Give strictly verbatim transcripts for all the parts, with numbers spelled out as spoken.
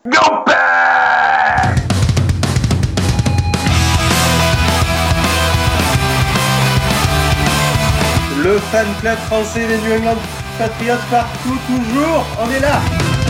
Go back! Le fan club français des New England Patriots partout, toujours, on est là!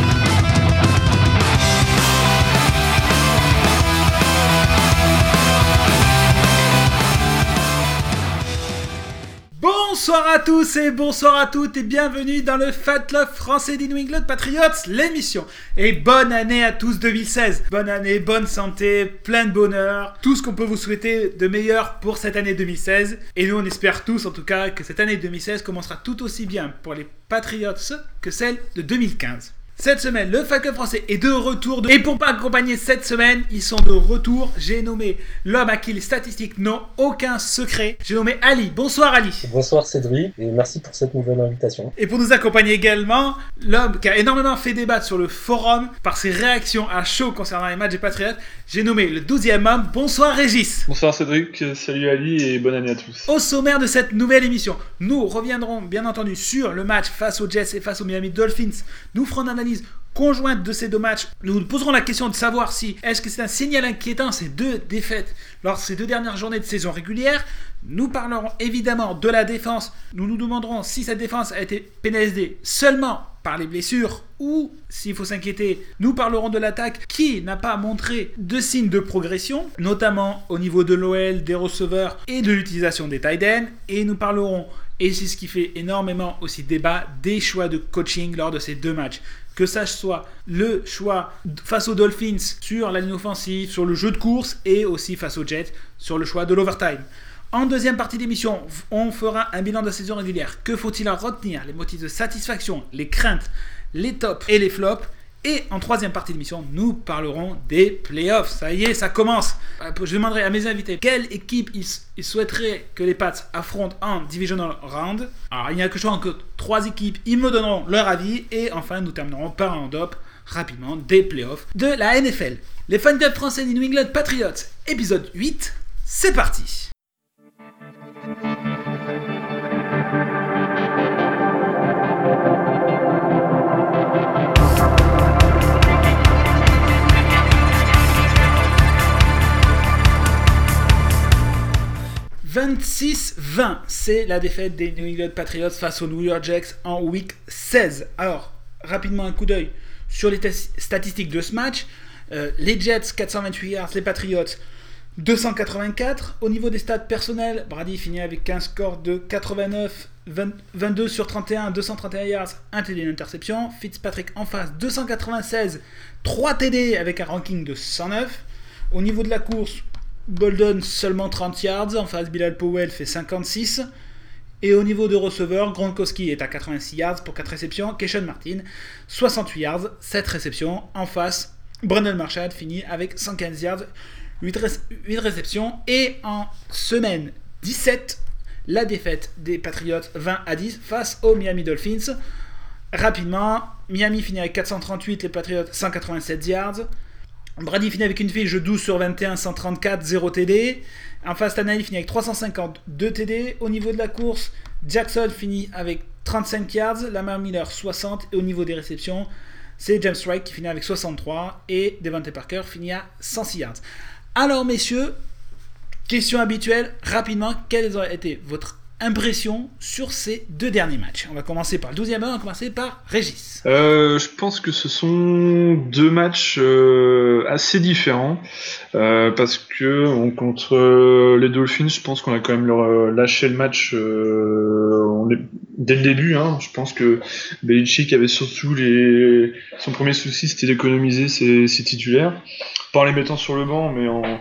Bonsoir à tous et bonsoir à toutes et bienvenue dans le Fan Club français des New England Patriots, l'émission. Et bonne année à tous deux mille seize. Bonne année, bonne santé, plein de bonheur, tout ce qu'on peut vous souhaiter de meilleur pour cette année deux mille seize. Et nous on espère tous en tout cas que cette année deux mille seize commencera tout aussi bien pour les Patriots que celle de deux mille quinze. Cette semaine, le Fan Club français est de retour. De... Et pour m'accompagner cette semaine, ils sont de retour. J'ai nommé l'homme à qui les statistiques n'ont aucun secret. J'ai nommé Ali. Bonsoir Ali. Bonsoir Cédric et merci pour cette nouvelle invitation. Et pour nous accompagner également, l'homme qui a énormément fait débattre sur le forum par ses réactions à chaud concernant les matchs des Patriots. J'ai nommé le douzième homme. Bonsoir Régis. Bonsoir Cédric, salut Ali et bonne année à tous. Au sommaire de cette nouvelle émission, nous reviendrons bien entendu sur le match face aux Jets et face aux Miami Dolphins. Nous ferons une analyse conjointe de ces deux matchs. Nous nous poserons la question de savoir si est-ce que c'est un signal inquiétant ces deux défaites lors de ces deux dernières journées de saison régulière. Nous parlerons évidemment de la défense. Nous nous demanderons si cette défense a été pénalisée seulement par les blessures ou s'il faut s'inquiéter. Nous parlerons de l'attaque qui n'a pas montré de signes de progression, notamment au niveau de l'O L, des receveurs et de l'utilisation des tight ends. Et nous parlerons, et c'est ce qui fait énormément aussi débat, des choix de coaching lors de ces deux matchs. Que ça soit le choix face aux Dolphins sur la ligne offensive, sur le jeu de course et aussi face aux Jets sur le choix de l'overtime. En deuxième partie d'émission, on fera un bilan de la saison régulière. Que faut-il en retenir? Les motifs de satisfaction, les craintes, les tops et les flops. Et en troisième partie d'émission, nous parlerons des playoffs. Ça y est, ça commence. Je demanderai à mes invités quelle équipe ils, ils souhaiteraient que les Pats affrontent en Divisional Round. Alors, il n'y a que choix entre trois équipes. Ils me donneront leur avis. Et enfin, nous terminerons par un top rapidement des playoffs de la N F L. Les Fan Club français des New England Patriots, épisode huit. C'est parti. vingt-six vingt, c'est la défaite des New England Patriots face aux New York Jets en week seize. Alors, rapidement un coup d'œil sur les t- statistiques de ce match. Euh, les Jets, quatre cent vingt-huit yards, les Patriots, deux cent quatre-vingt-quatre. Au niveau des stats personnels, Brady finit avec un score de quatre-vingt-neuf, vingt, vingt-deux sur trente et un, deux cent trente et un yards, un T D d'interception. Fitzpatrick en face, deux cent quatre-vingt-seize, trois T D avec un ranking de cent neuf. Au niveau de la course, Bolden seulement trente yards, en face Bilal Powell fait cinquante-six. Et au niveau de receveur, Gronkowski est à quatre-vingt-six yards pour quatre réceptions. Keshawn Martin, soixante-huit yards, sept réceptions. En face, Brandon Marshall finit avec cent quinze yards, huit, ré- huit réceptions. Et en semaine dix-sept, la défaite des Patriots vingt à dix face aux Miami Dolphins. Rapidement, Miami finit avec quatre cent trente-huit, les Patriots cent quatre-vingt-sept yards. Brady finit avec une fiche de douze sur vingt et un, cent trente-quatre, zéro T D. En face, Tannehill finit avec trois cent cinquante, deux T D. Au niveau de la course, Jackson finit avec trente-cinq yards, Lamar Miller soixante. Et au niveau des réceptions, c'est James Wright qui finit avec soixante-trois. Et Devante Parker finit à cent six yards. Alors messieurs, question habituelle, rapidement, quelles ont été votre impression sur ces deux derniers matchs? On va commencer par le douzième, on va commencer par Régis. Euh, je pense que ce sont deux matchs euh, assez différents euh, parce que on, contre euh, les Dolphins, je pense qu'on a quand même leur, euh, lâché le match euh, on est, dès le début. Hein, je pense que Belichick avait surtout les, son premier souci, c'était d'économiser ses, ses titulaires, pas en les mettant sur le banc, mais en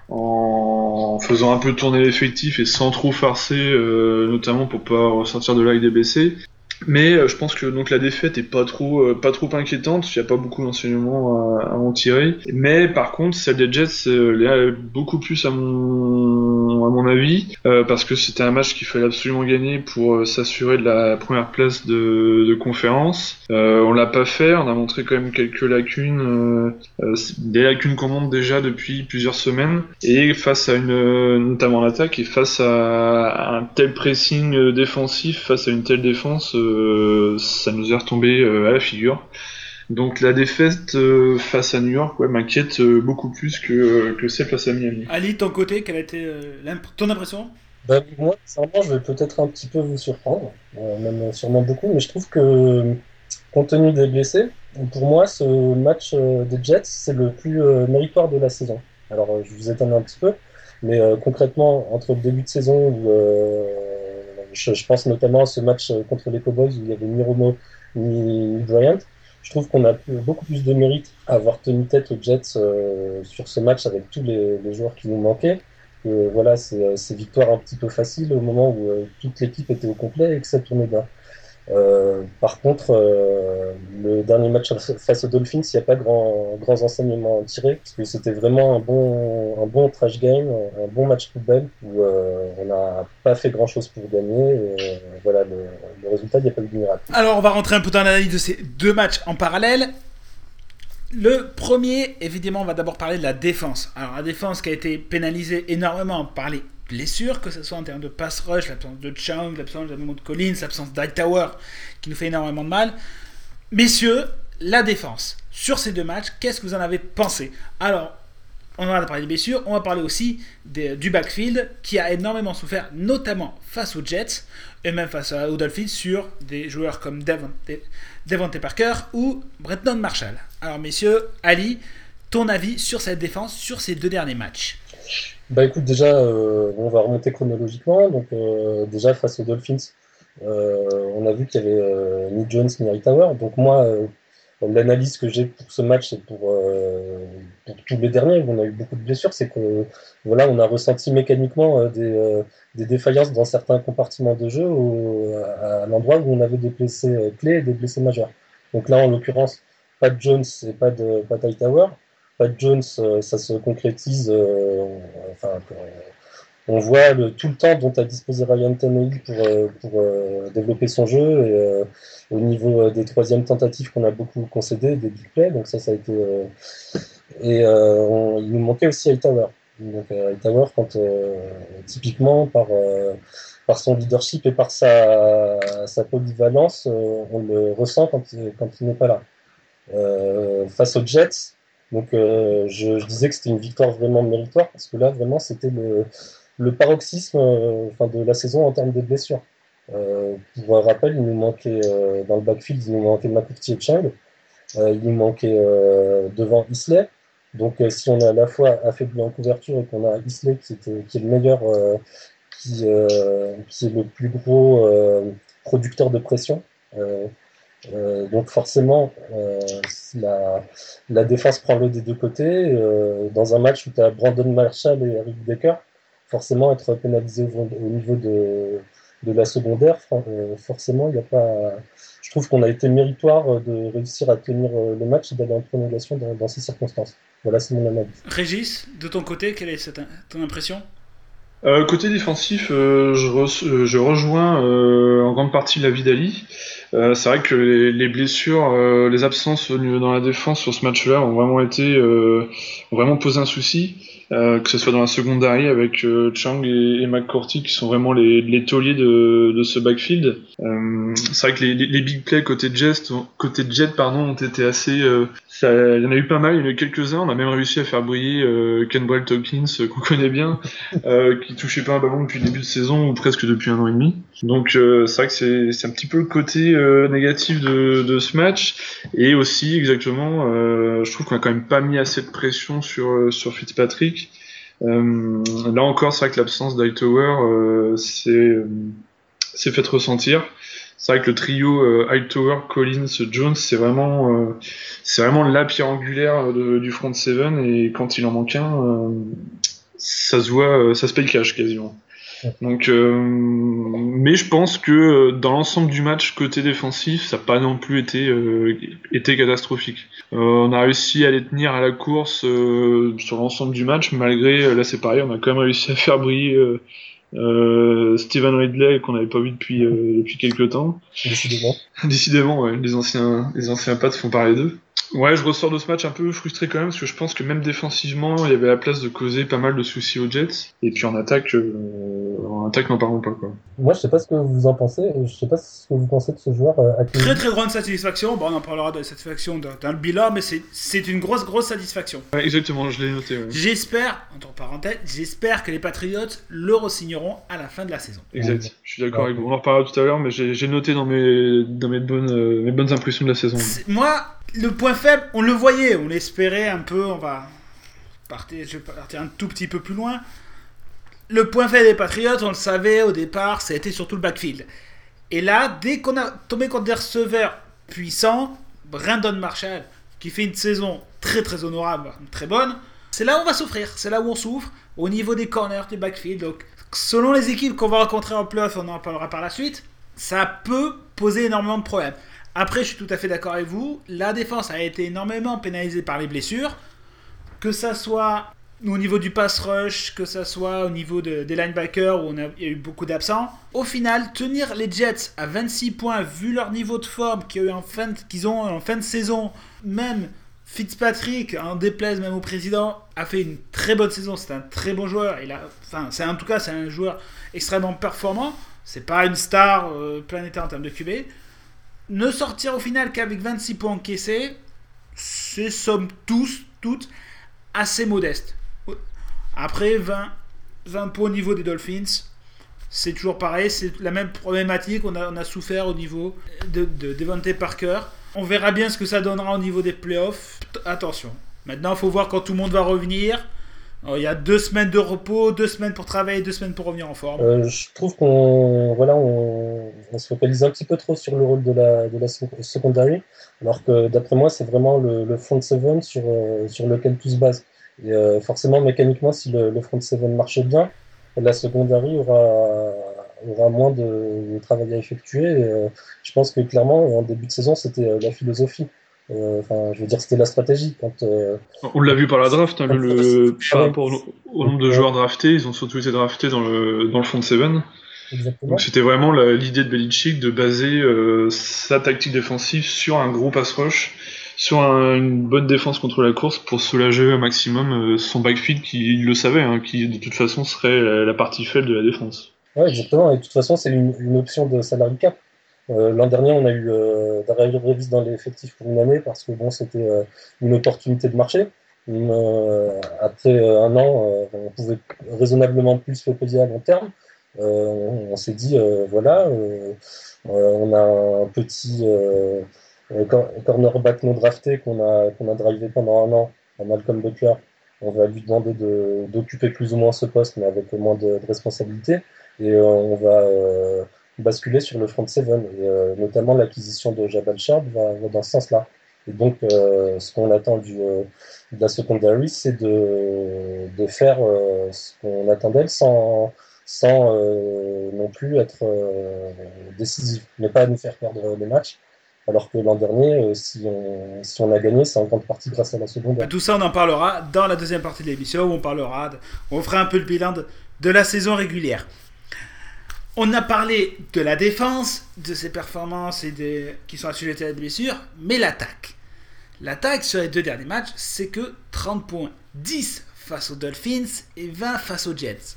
en faisant un peu tourner l'effectif et sans trop farcer, euh, notamment pour pas ressortir de là avec des blessés. Mais euh, je pense que donc la défaite est pas trop euh, pas trop inquiétante, il y a pas beaucoup d'enseignements à, à en tirer. Mais par contre, celle des Jets euh, l'est beaucoup plus à mon à mon avis, euh, parce que c'était un match qu'il fallait absolument gagner pour euh, s'assurer de la première place de, de conférence. Euh, on l'a pas fait, on a montré quand même quelques lacunes, euh, euh, des lacunes qu'on montre déjà depuis plusieurs semaines. Et face à une euh, notamment l'attaque et face à, à un tel pressing défensif, face à une telle défense. Euh, Euh, ça nous est retombé euh, à la figure. Donc la défaite euh, face à New York ouais, m'inquiète euh, beaucoup plus que, euh, que celle face à Miami. Ali, de ton côté, quelle a été euh, l'imp- ton impression? Bah, moi, sincèrement, je vais peut-être un petit peu vous surprendre, euh, même sûrement beaucoup, mais je trouve que, compte tenu des blessés, pour moi, ce match euh, des Jets, c'est le plus euh, méritoire de la saison. Alors, euh, je vous étonne un petit peu, mais euh, concrètement, entre le début de saison où euh, je, je pense notamment à ce match euh, contre les Cowboys où il y avait ni Romo ni, ni Bryant, je trouve qu'on a pu- beaucoup plus de mérite à avoir tenu tête aux Jets euh, sur ce match avec tous les, les joueurs qui nous manquaient. Que, voilà, c'est euh, c'est victoire un petit peu facile au moment où euh, toute l'équipe était au complet et que ça tournait bien. Euh, par contre, euh, le dernier match face aux Dolphins, il n'y a pas grand, grands enseignements à tirer, parce que c'était vraiment un bon, un bon trash game, un bon match poubelle, où euh, on n'a pas fait grand-chose pour gagner. Et, euh, voilà, le, le résultat, il n'y a pas eu de miracle. Alors, on va rentrer un peu dans l'analyse de ces deux matchs en parallèle. Le premier, évidemment, on va d'abord parler de la défense. Alors, la défense qui a été pénalisée énormément par les blessures, que ce soit en termes de pass rush, l'absence de Chung, l'absence de Maud Collins, l'absence d'Hightower, qui nous fait énormément de mal. Messieurs, la défense. Sur ces deux matchs, qu'est-ce que vous en avez pensé? Alors, on va parler des blessures, on va parler aussi des, du backfield, qui a énormément souffert, notamment face aux Jets, et même face aux Dolphins, sur des joueurs comme Devon, Devontae Parker ou Bretton Marshall. Alors messieurs, Ali, ton avis sur cette défense, sur ces deux derniers matchs? Bah écoute, déjà, euh, on va remonter chronologiquement. Donc, euh, déjà, face aux Dolphins, euh, on a vu qu'il y avait euh, ni Jones ni Hightower. Donc, moi, euh, l'analyse que j'ai pour ce match et pour, euh, pour tous les derniers où on a eu beaucoup de blessures, c'est que voilà, on a ressenti mécaniquement euh, des, euh, des défaillances dans certains compartiments de jeu au- à, à l'endroit où on avait des blessés euh, clés et des blessés majeurs. Donc là, en l'occurrence, pas de Jones et pas de, pas d'Hightower. Pas de Jones, euh, ça se concrétise. euh, enfin, euh, on voit le, tout le temps dont a disposé Ryan Tannehill pour, euh, pour euh, développer son jeu et euh, au niveau euh, des troisièmes tentatives qu'on a beaucoup concédé, des big plays, donc ça, ça a été. Euh, et euh, on- il nous manquait aussi Hightower. Donc euh, Hightower, quand euh, typiquement par, euh, par son leadership et par sa, sa polyvalence, euh, on le ressent quand, quand il n'est pas là. Euh, face aux Jets, donc euh, je, je disais que c'était une victoire vraiment méritoire parce que là, vraiment, c'était le le paroxysme euh, enfin, de la saison en termes de blessures. Euh, pour un rappel, il nous manquait euh, dans le backfield, il nous manquait McCourty et Chung, euh, il nous manquait euh, devant Isley. Donc, euh, si on est à la fois affaibli en couverture et qu'on a Isley qui, était, qui est le meilleur, euh, qui, euh, qui est le plus gros euh, producteur de pression, euh, euh, donc forcément, euh, la, la défense prend l'eau des deux côtés. Euh, dans un match où tu as Brandon Marshall et Eric Decker, forcément être pénalisé au, au niveau de, de la secondaire, euh, forcément, il n'y a pas. Je trouve qu'on a été méritoire de réussir à tenir euh, le match et d'aller en prolongation dans, dans ces circonstances. Voilà, c'est mon analyse. Régis, de ton côté, quelle est cette, ton impression? Euh, côté défensif, euh, je, re- euh, je rejoins euh, en grande partie l'avis d'Ali. Euh, c'est vrai que les, les blessures, euh, les absences au niveau dans la défense sur ce match-là ont vraiment été, euh, ont vraiment posé un souci. Euh, que ce soit dans la secondary avec euh, Chang et, et McCourty qui sont vraiment les, les tauliers de, de ce backfield. Euh, c'est vrai que les, les, les big plays côté Jet, côté Jet pardon, ont été assez. Euh, ça, il y en a eu pas mal, il y en a eu quelques-uns. On a même réussi à faire briller euh, Ken Brell Hopkins euh, qu'on connaît bien, euh, qui touchait pas un ballon depuis le début de saison ou presque depuis un an et demi. Donc euh, c'est vrai que c'est, c'est un petit peu le côté euh, négatif de, de ce match. Et aussi exactement, euh, je trouve qu'on a quand même pas mis assez de pression sur sur Fitzpatrick. Euh, là encore, c'est vrai que l'absence d'Hightower euh, s'est, euh, s'est fait ressentir. C'est vrai que le trio euh, Hightower, Collins, Jones, c'est vraiment, euh, c'est vraiment la pierre angulaire de, du front seven et quand il en manque un, euh, ça se voit, euh, ça se paye le cash quasiment. Donc, euh, mais je pense que euh, dans l'ensemble du match côté défensif, ça n'a pas non plus été euh, été catastrophique. Euh, on a réussi à les tenir à la course euh, sur l'ensemble du match, malgré euh, là c'est pareil, on a quand même réussi à faire briller euh, euh, Steven Ridley qu'on n'avait pas vu depuis euh, depuis quelques temps. Décidément. Décidément, ouais, les anciens les anciens pattes font parler d'eux. Ouais, je ressors de ce match un peu frustré quand même, parce que je pense que même défensivement, il y avait la place de causer pas mal de soucis aux Jets. Et puis en attaque, euh, en attaque, n'en parlons pas, quoi. Moi, je sais pas ce que vous en pensez. Je sais pas ce que vous pensez de ce joueur, euh, Akinyi. Très très grande satisfaction. Bon, on en parlera de la satisfaction dans, dans le bilan, mais c'est, c'est une grosse grosse satisfaction. Ouais, exactement, je l'ai noté. Ouais. J'espère, entre parenthèses, j'espère que les Patriots le re-signeront à la fin de la saison. Exact, je suis d'accord avec vous. On en reparlera tout à l'heure, mais j'ai, j'ai noté dans mes, dans mes bonnes, euh, mes bonnes impressions de la saison. C'est- moi, le point faible, on le voyait, on l'espérait un peu. On va partir, je vais partir un tout petit peu plus loin. Le point faible des Patriots, on le savait au départ, ça a été surtout le backfield. Et là, dès qu'on a tombé contre des receveurs puissants, Brandon Marshall, qui fait une saison très très honorable, très bonne, c'est là où on va souffrir. C'est là où on souffre, au niveau des corners, du backfield. Donc, selon les équipes qu'on va rencontrer en playoff, on en parlera par la suite, ça peut poser énormément de problèmes. Après, je suis tout à fait d'accord avec vous, la défense a été énormément pénalisée par les blessures, que ça soit au niveau du pass rush, que ça soit au niveau de, des linebackers où on a, il y a eu beaucoup d'absents. Au final, tenir les Jets à vingt-six points, vu leur niveau de forme qu'ils, eu en fin de, qu'ils ont en fin de saison, même Fitzpatrick, en déplaise même au président, a fait une très bonne saison. C'est un très bon joueur. Il a, enfin, c'est, en tout cas, c'est un joueur extrêmement performant. C'est pas une star euh, planétaire en termes de Q B. Ne sortir au final qu'avec vingt-six points encaissés, c'est somme tous, toutes assez modeste. Après, vingt, vingt points au niveau des Dolphins, c'est toujours pareil, c'est la même problématique, on a, on a souffert au niveau de, de Devontae Parker. On verra bien ce que ça donnera au niveau des playoffs. Attention, maintenant il faut voir quand tout le monde va revenir. Alors, il y a deux semaines de repos, deux semaines pour travailler, deux semaines pour revenir en forme. Euh, je trouve qu'on voilà, on, on se focalise un petit peu trop sur le rôle de la, de la secondary, alors que d'après moi, c'est vraiment le, le front seven sur, euh, sur lequel tout se base. Et euh, forcément, mécaniquement, si le, le front seven marche bien, la secondary aura, aura moins de, de travail à effectuer. Et, euh, je pense que clairement, en début de saison, c'était euh, la philosophie. Euh, Enfin, je veux dire, c'était la stratégie. Quand, euh, On l'a vu par la draft, hein, quand le, par ouais, rapport au, au nombre de joueurs draftés, ils ont surtout été draftés dans le, dans le front seven. exactement. Donc c'était vraiment la, l'idée de Belichick de baser euh, sa tactique défensive sur un gros pass rush, sur un, une bonne défense contre la course pour soulager un maximum euh, son backfield qui, il le savait, hein, qui de toute façon serait la, la partie faible de la défense. Ouais, exactement. Et de toute façon, c'est une, une option de salary cap. Euh, l'an dernier, on a eu euh, Darius Revis dans l'effectif pour une année parce que bon, c'était euh, une opportunité de marché. Euh, après euh, un an, euh, on pouvait raisonnablement plus le payer à long terme. Euh, on, on s'est dit, euh, voilà, euh, euh, on a un petit euh, cor- cornerback non drafté qu'on a, qu'on a drivé pendant un an, Malcolm Butler. On va lui demander de, d'occuper plus ou moins ce poste, mais avec moins de, de responsabilités. Et euh, on va euh, basculer sur le front seven. Et euh, notamment l'acquisition de Jabal Sharp va, va dans ce sens-là. Et donc, euh, ce qu'on attend du, euh, de la secondary, c'est de, de faire euh, ce qu'on attend d'elle sans, sans euh, non plus être euh, décisif, ne pas nous faire perdre les matchs. Alors que l'an dernier, euh, si, on, si on a gagné, c'est en grande partie grâce à la secondaire. Tout ça, on en parlera dans la deuxième partie de l'émission où on parlera, de, on fera un peu le bilan de, de la saison régulière. On a parlé de la défense, de ses performances et des, qui sont assujetties à la blessure, mais l'attaque. L'attaque sur les deux derniers matchs, c'est que trente points. dix face aux Dolphins et vingt face aux Jets.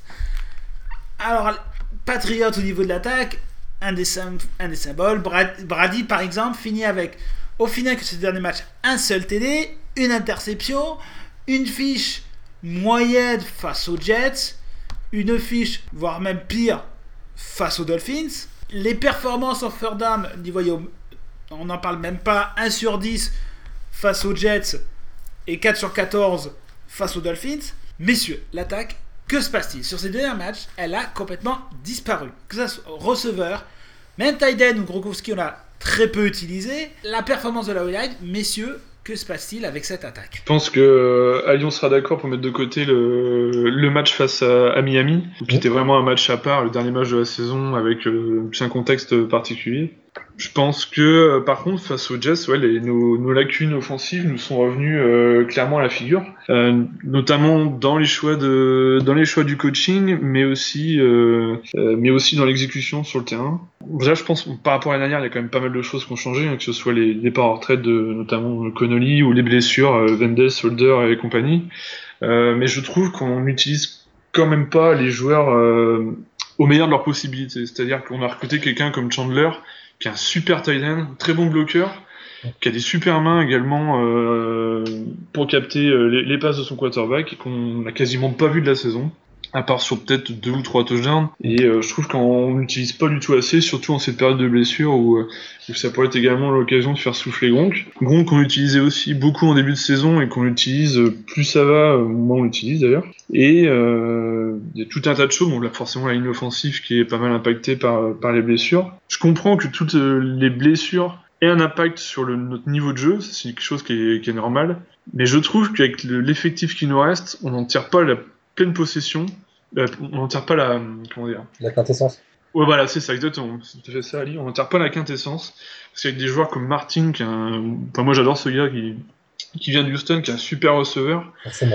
Alors, Patriots au niveau de l'attaque, un des, un des symboles. Brad, Brady, par exemple, finit avec, au final, que ces derniers matchs, un seul T D, une interception, une fiche moyenne face aux Jets, une fiche, voire même pire, face aux Dolphins. Les performances en third down, on n'en parle même pas, un sur dix face aux Jets et quatre sur quatorze face aux Dolphins. Messieurs, l'attaque, que se passe-t-il? Sur ces derniers matchs, elle a complètement disparu. Que ça soit receveur, même Tyden ou Gronkowski, on l'a très peu utilisé. La performance de la O-line, messieurs, que se passe-t-il avec cette attaque? Je pense que euh, Allion sera d'accord pour mettre de côté le, le match face à, à Miami, qui était vraiment un match à part, le dernier match de la saison avec euh, un contexte particulier. Je pense que, euh, par contre, face aux Jets, ouais, les, nos, nos lacunes offensives nous sont revenues euh, clairement à la figure, euh, notamment dans les choix de, dans les choix du coaching, mais aussi, euh, euh, mais aussi dans l'exécution sur le terrain. Déjà, je pense, par rapport à l'année dernière, il y a quand même pas mal de choses qui ont changé, hein, que ce soit les départs en retraite de notamment Connolly ou les blessures, euh, Vendel, Solder et compagnie. Euh, mais je trouve qu'on n'utilise quand même pas les joueurs euh, au meilleur de leurs possibilités. C'est-à-dire qu'on a recruté quelqu'un comme Chandler, qui est un super tight end, très bon bloqueur, qui a des super mains également euh, pour capter euh, les, les passes de son quarterback, et qu'on n'a quasiment pas vu de la saison, à part sur peut-être deux ou trois touchdowns. Et euh, je trouve qu'on n'utilise pas du tout assez, surtout en cette période de blessure où, euh, où ça pourrait être également l'occasion de faire souffler Gronk. Gronk qu'on utilisait aussi beaucoup en début de saison et qu'on utilise plus ça va, moins on l'utilise d'ailleurs. Et euh, il y a tout un tas de choses, bon là forcément la ligne offensive qui est pas mal impactée par, par les blessures. Je comprends que toutes les blessures aient un impact sur le, notre niveau de jeu, c'est quelque chose qui est, qui est normal, mais je trouve qu'avec le, l'effectif qui nous reste, on n'en tire pas la pleine possession, euh, on n'en tire pas la, comment dire, La quintessence. Ouais, voilà, c'est ça, exactement. C'est tout à fait ça, Ali. On n'en tire pas la quintessence. Parce qu'avec des joueurs comme Martin, qui est un... Enfin, moi, j'adore ce gars qui, qui vient de Houston, qui est un super receveur. Forcément.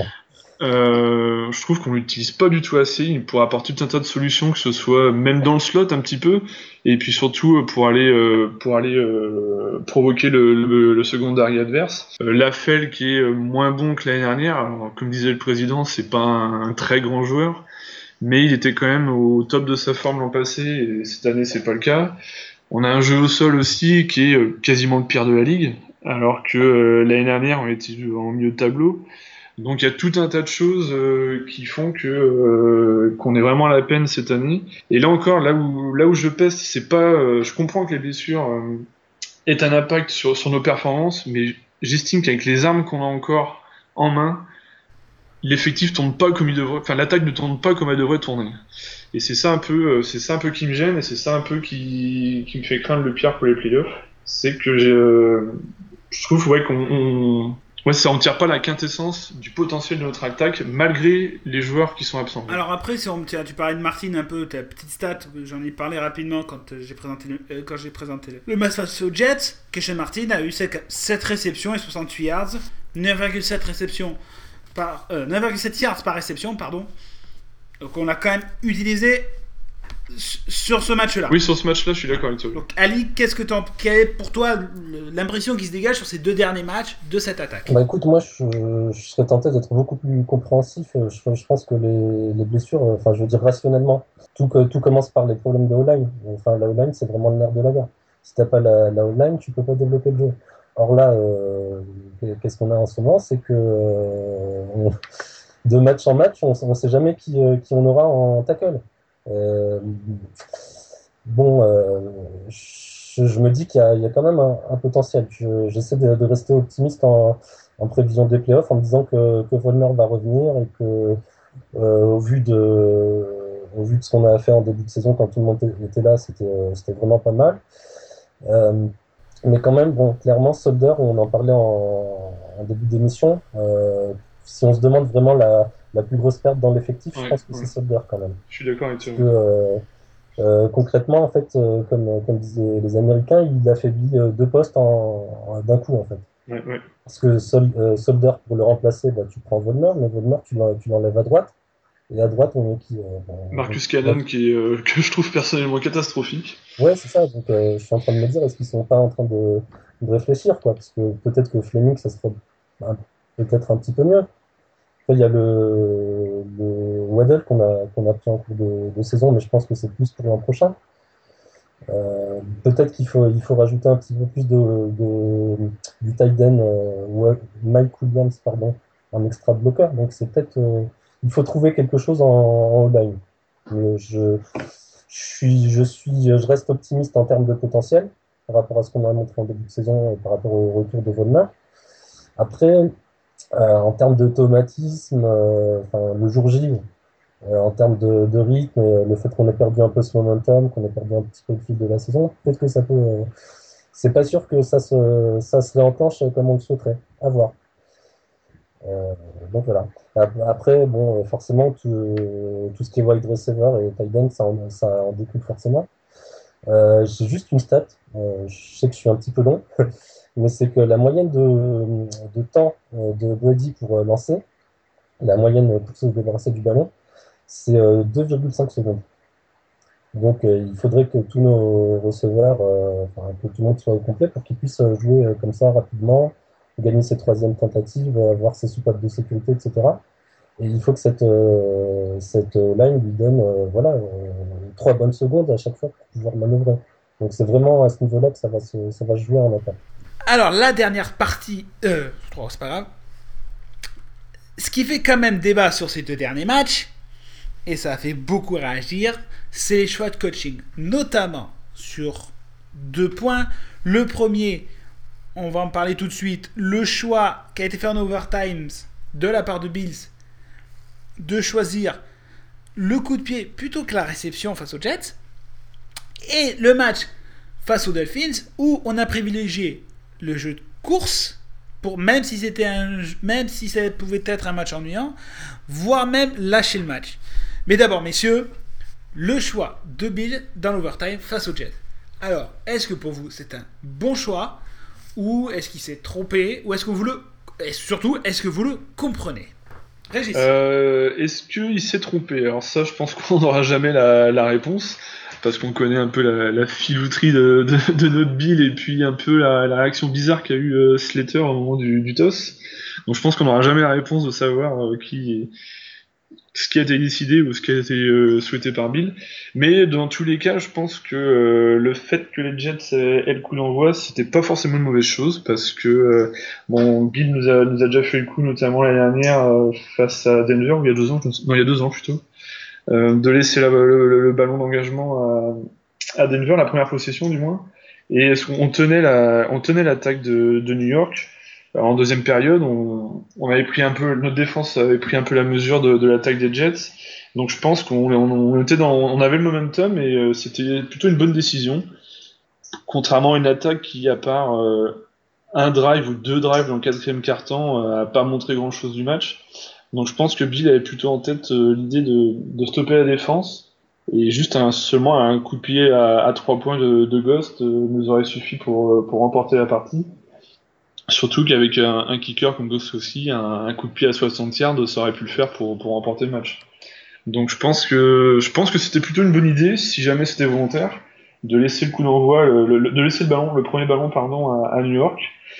Euh, je trouve qu'on l'utilise pas du tout assez. Il pourrait apporter tout un tas de solutions, que ce soit même dans le slot un petit peu, et puis surtout pour aller euh, pour aller euh, provoquer le, le, le secondary adverse. Euh, Lafell qui est moins bon que l'année dernière. Alors, comme disait le président, c'est pas un, un très grand joueur, mais il était quand même au top de sa forme l'an passé, et cette année c'est pas le cas. On a un jeu au sol aussi qui est quasiment le pire de la ligue, alors que euh, l'année dernière on était en milieu de tableau. Donc il y a tout un tas de choses euh, qui font que euh, qu'on est vraiment à la peine cette année. Et là encore, là où là où je peste, c'est pas. Euh, je comprends que les blessures euh, aient un impact sur sur nos performances, mais j'estime qu'avec les armes qu'on a encore en main, l'effectif tourne pas comme il devrait. Enfin, l'attaque ne tourne pas comme elle devrait tourner. Et c'est ça un peu, euh, c'est ça un peu qui me gêne, et c'est ça un peu qui qui me fait craindre le pire pour les playoffs. C'est que j'ai, euh, je trouve ouais qu'on on, ouais, ça on tire pas la quintessence du potentiel de notre attaque malgré les joueurs qui sont absents. Alors après, si on, tu, tu parlais de Martin un peu, ta petite stat, j'en ai parlé rapidement quand euh, j'ai présenté le, euh, quand j'ai présenté le, le match face aux Jets. Keshawn Martin a eu sept réceptions et soixante-huit yards, neuf virgule sept réceptions par euh, neuf virgule sept yards par réception, pardon. Donc on l'a quand même utilisé sur ce match-là. Oui, sur ce match-là, je suis d'accord avec toi. Donc Ali, qu'est-ce que t'en, quelle est pour toi l'impression qui se dégage sur ces deux derniers matchs de cette attaque? Bah écoute, moi je, je serais tenté d'être beaucoup plus compréhensif. Je, je pense que les, les blessures, enfin je veux dire rationnellement, tout, que, tout commence par les problèmes de O-line. Enfin la O-line c'est vraiment le nerf de la guerre. Si t'as pas la, la O-line, tu peux pas développer le jeu. Or là, euh, qu'est-ce qu'on a en ce moment, c'est que euh, on, de match en match, on ne sait jamais qui, qui on aura en tackle. Euh, bon, euh, je, je me dis qu'il y a, il y a quand même un, un potentiel. Je, j'essaie de, de rester optimiste en, en prévision des playoffs, en me disant que, que Vollmer va revenir et que, euh, au vu de, au vu de ce qu'on a fait en début de saison, quand tout le monde était là, c'était, c'était vraiment pas mal. Euh, mais quand même, bon, clairement, Solder, on en parlait en, en début d'émission. Euh, si on se demande vraiment la, la plus grosse perte dans l'effectif, Ouais, je pense que ouais. c'est Solder quand même. Je suis d'accord avec toi. Parce que, euh, euh, concrètement, en fait, euh, comme, comme disaient les Américains, il affaiblit euh, deux postes en, en- d'un coup, en fait. Ouais, ouais. Parce que Sol, euh, Solder, pour le remplacer, bah, tu prends Vollmer, mais Vollmer, tu l'en- tu l'enlèves à droite. Et à droite, on met qui euh, bon, Marcus donc, Cannon, qui est, euh, que je trouve personnellement catastrophique. ouais, c'est ça. Donc, euh, je suis en train de me dire, est-ce qu'ils sont pas en train de, de réfléchir, quoi? Parce que peut-être que Fleming, ça serait un- peut-être un petit peu mieux. Après, il y a le, le Waddle qu'on a, qu'on a pris en cours de, de saison, mais je pense que c'est plus pour l'an prochain. Euh, peut-être qu'il faut, il faut rajouter un petit peu plus de, de, du tight end, euh, Wa- Mike Williams, pardon, en extra bloqueur. Donc, c'est peut-être, euh, il faut trouver quelque chose en, en line. Mais je, je suis, je suis, je reste optimiste en termes de potentiel par rapport à ce qu'on a montré en début de saison et par rapport au retour de Vollmer. Après, euh, en termes d'automatisme, euh, enfin, le jour J, euh, en termes de, de rythme, et le fait qu'on ait perdu un peu ce momentum, qu'on ait perdu un petit peu le fil de la saison, peut-être que ça peut. Euh, c'est pas sûr que ça se, ça se réenclenche comme on le souhaiterait. À voir. Euh, donc voilà. Après, bon, forcément, tout, tout ce qui est wide receiver et tight end, ça en, ça en découle forcément. Euh, j'ai juste une stat, euh, je sais que je suis un petit peu long, mais c'est que la moyenne de, de temps euh, de Brady pour euh, lancer, la moyenne pour se débarrasser du ballon, c'est euh, deux virgule cinq secondes. Donc euh, il faudrait que tous nos receveurs, euh, enfin, que tout le monde soit au complet pour qu'ils puissent euh, jouer euh, comme ça rapidement, gagner ses troisièmes tentatives, euh, avoir ses soupapes de sécurité, et cetera. Et il faut que cette, euh, cette euh, line lui donne euh, voilà, euh, trois bonnes secondes à chaque fois pour pouvoir manœuvrer. Donc c'est vraiment à ce niveau-là que ça va se, ça va se jouer en attaque. Alors, la dernière partie, euh, oh, c'est pas grave. Ce qui fait quand même débat sur ces deux derniers matchs, et ça a fait beaucoup réagir, c'est les choix de coaching, notamment sur deux points. Le premier, on va en parler tout de suite, le choix qui a été fait en overtime de la part de Bills de choisir le coup de pied plutôt que la réception face aux Jets, et le match face aux Dolphins où on a privilégié le jeu de course pour même si c'était un, même si ça pouvait être un match ennuyant, voire même lâcher le match. Mais d'abord, messieurs, le choix de Bill dans l'overtime face aux Jets. Alors, est-ce que pour vous c'est un bon choix, ou est-ce qu'il s'est trompé, ou est-ce que vous le, et surtout, est-ce que vous le comprenez? Régis. Euh, est-ce qu'il s'est trompé? Alors ça, je pense qu'on n'aura jamais la, la réponse, parce qu'on connaît un peu la, la filouterie de, de, de notre Bill, et puis un peu la, la réaction bizarre qu'a eu euh, Slater au moment du, du toss. Donc je pense qu'on n'aura jamais la réponse de savoir euh, qui, ce qui a été décidé ou ce qui a été euh, souhaité par Bill. Mais dans tous les cas, je pense que euh, le fait que les Jets aient le coup d'envoi, c'était pas forcément une mauvaise chose, parce que euh, bon, Bill nous a, nous a déjà fait le coup, notamment l'année dernière euh, face à Denver, ou il y a deux ans, non, il y a deux ans plutôt, euh, de laisser la, le, le ballon d'engagement à, à Denver, la première possession du moins, et on tenait la, on tenait l'attaque de, de New York. En deuxième période, on, on avait pris un peu, notre défense avait pris un peu la mesure de, de l'attaque des Jets. Donc je pense qu'on on, on était dans, on avait le momentum, et euh, c'était plutôt une bonne décision. Contrairement à une attaque qui, à part euh, un drive ou deux drives dans le quatrième quart-temps, euh, a pas montré grand-chose du match. Donc je pense que Bill avait plutôt en tête euh, l'idée de, de stopper la défense, et juste un, seulement un coup de pied à, à trois points de, de Ghost euh, nous aurait suffi pour, pour remporter la partie. Surtout qu'avec un, un kicker comme Ghost aussi, un, un coup de pied à soixante yards, ça aurait pu le faire pour, pour remporter le match. Donc je pense que je pense que c'était plutôt une bonne idée, si jamais c'était volontaire, de laisser le coup d'envoi, le, le, de laisser le ballon, le premier ballon pardon, à, à New York.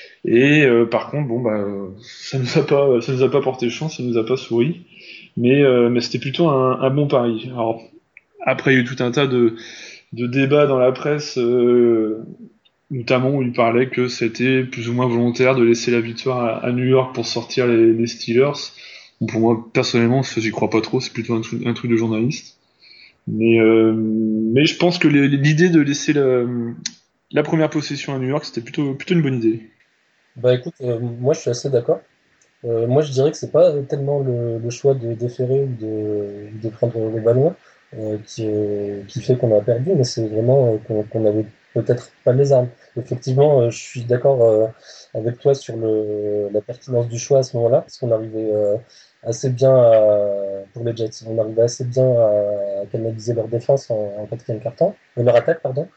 Et euh, par contre, bon bah ça nous a pas, ça nous a pas porté chance, ça nous a pas souri. Mais euh, mais c'était plutôt un, un bon pari. Alors après, il y a eu tout un tas de de débats dans la presse. Euh, Notamment où il parlait que c'était plus ou moins volontaire de laisser la victoire à, à New York pour sortir les, les Steelers. Bon, pour moi, personnellement, j'y crois pas trop, c'est plutôt un truc, un truc de journaliste. Mais, euh, mais je pense que les, l'idée de laisser la, la première possession à New York, c'était plutôt, plutôt une bonne idée. Bah écoute, euh, moi je suis assez d'accord. Euh, moi je dirais que c'est pas tellement le, le choix de déférer ou de, de prendre le ballon euh, qui, euh, qui fait qu'on a perdu, mais c'est vraiment euh, qu'on qu'on avait peut-être pas les armes. Effectivement, euh, je suis d'accord euh, avec toi sur le, la pertinence du choix à ce moment-là, parce qu'on arrivait euh, assez bien à, pour les Jets, on arrivait assez bien à, à canaliser leur défense en, en quatrième quart-temps, euh, leur attaque, pardon.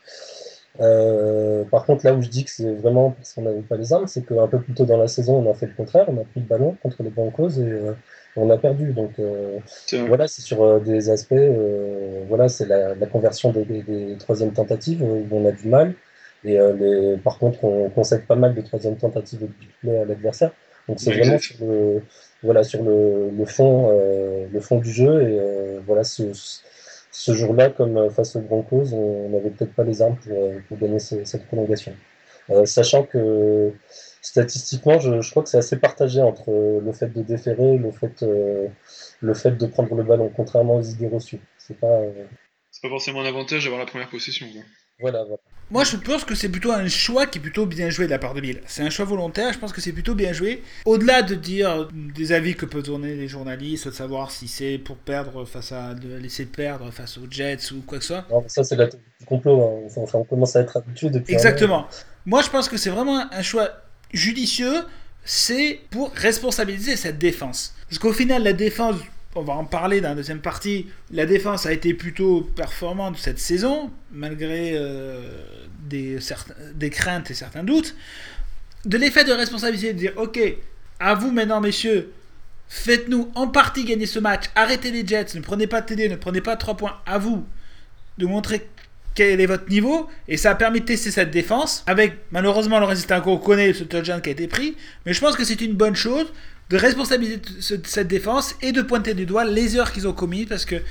Euh, par contre, là où je dis que c'est vraiment parce qu'on n'avait pas les armes, c'est qu'un peu plus tôt dans la saison, on a fait le contraire, on a pris le ballon contre les Broncos et euh, on a perdu. Donc euh, voilà, c'est sur euh, des aspects, euh, voilà, c'est la, la conversion des, des, des troisièmes tentatives où on a du mal. Et euh, les, par contre, on concède pas mal de troisième tentatives et de big play à l'adversaire. Donc c'est vraiment sur le, voilà, sur le, le fond, euh, le fond du jeu et euh, voilà ce Ce jour-là, comme face aux Broncos, on n'avait peut-être pas les armes pour, pour gagner ce, cette prolongation. Euh, sachant que statistiquement, je, je crois que c'est assez partagé entre le fait de déférer et le fait, euh, le fait de prendre le ballon, contrairement aux idées reçues. C'est pas, euh... c'est pas forcément un avantage d'avoir la première possession. Quoi. Voilà, voilà. Moi, je pense que c'est plutôt un choix qui est plutôt bien joué de la part de Bill. C'est un choix volontaire, je pense que c'est plutôt bien joué. Au-delà de dire des avis que peuvent donner les journalistes, de savoir si c'est pour perdre face à, de laisser perdre face aux Jets ou quoi que ce soit. Non, ça, c'est la théorie du complot. Hein. Enfin, on commence à être habitué depuis. Exactement. Moi, je pense que c'est vraiment un choix judicieux. C'est pour responsabiliser cette défense. Parce qu'au final, la défense on va en parler dans la deuxième partie, la défense a été plutôt performante cette saison, malgré euh, des, certains, des craintes et certains doutes. De l'effet de responsabilité de dire, ok, à vous maintenant messieurs, faites-nous en partie gagner ce match, arrêtez les Jets, ne prenez pas de T D, ne prenez pas de trois points, à vous de montrer quel est votre niveau, et ça a permis de tester cette défense, avec malheureusement le résultat qu'on connaît, ce touchdown qui a été pris, mais je pense que c'est une bonne chose de responsabiliser cette défense et de pointer du doigt les erreurs qu'ils ont commises, parce que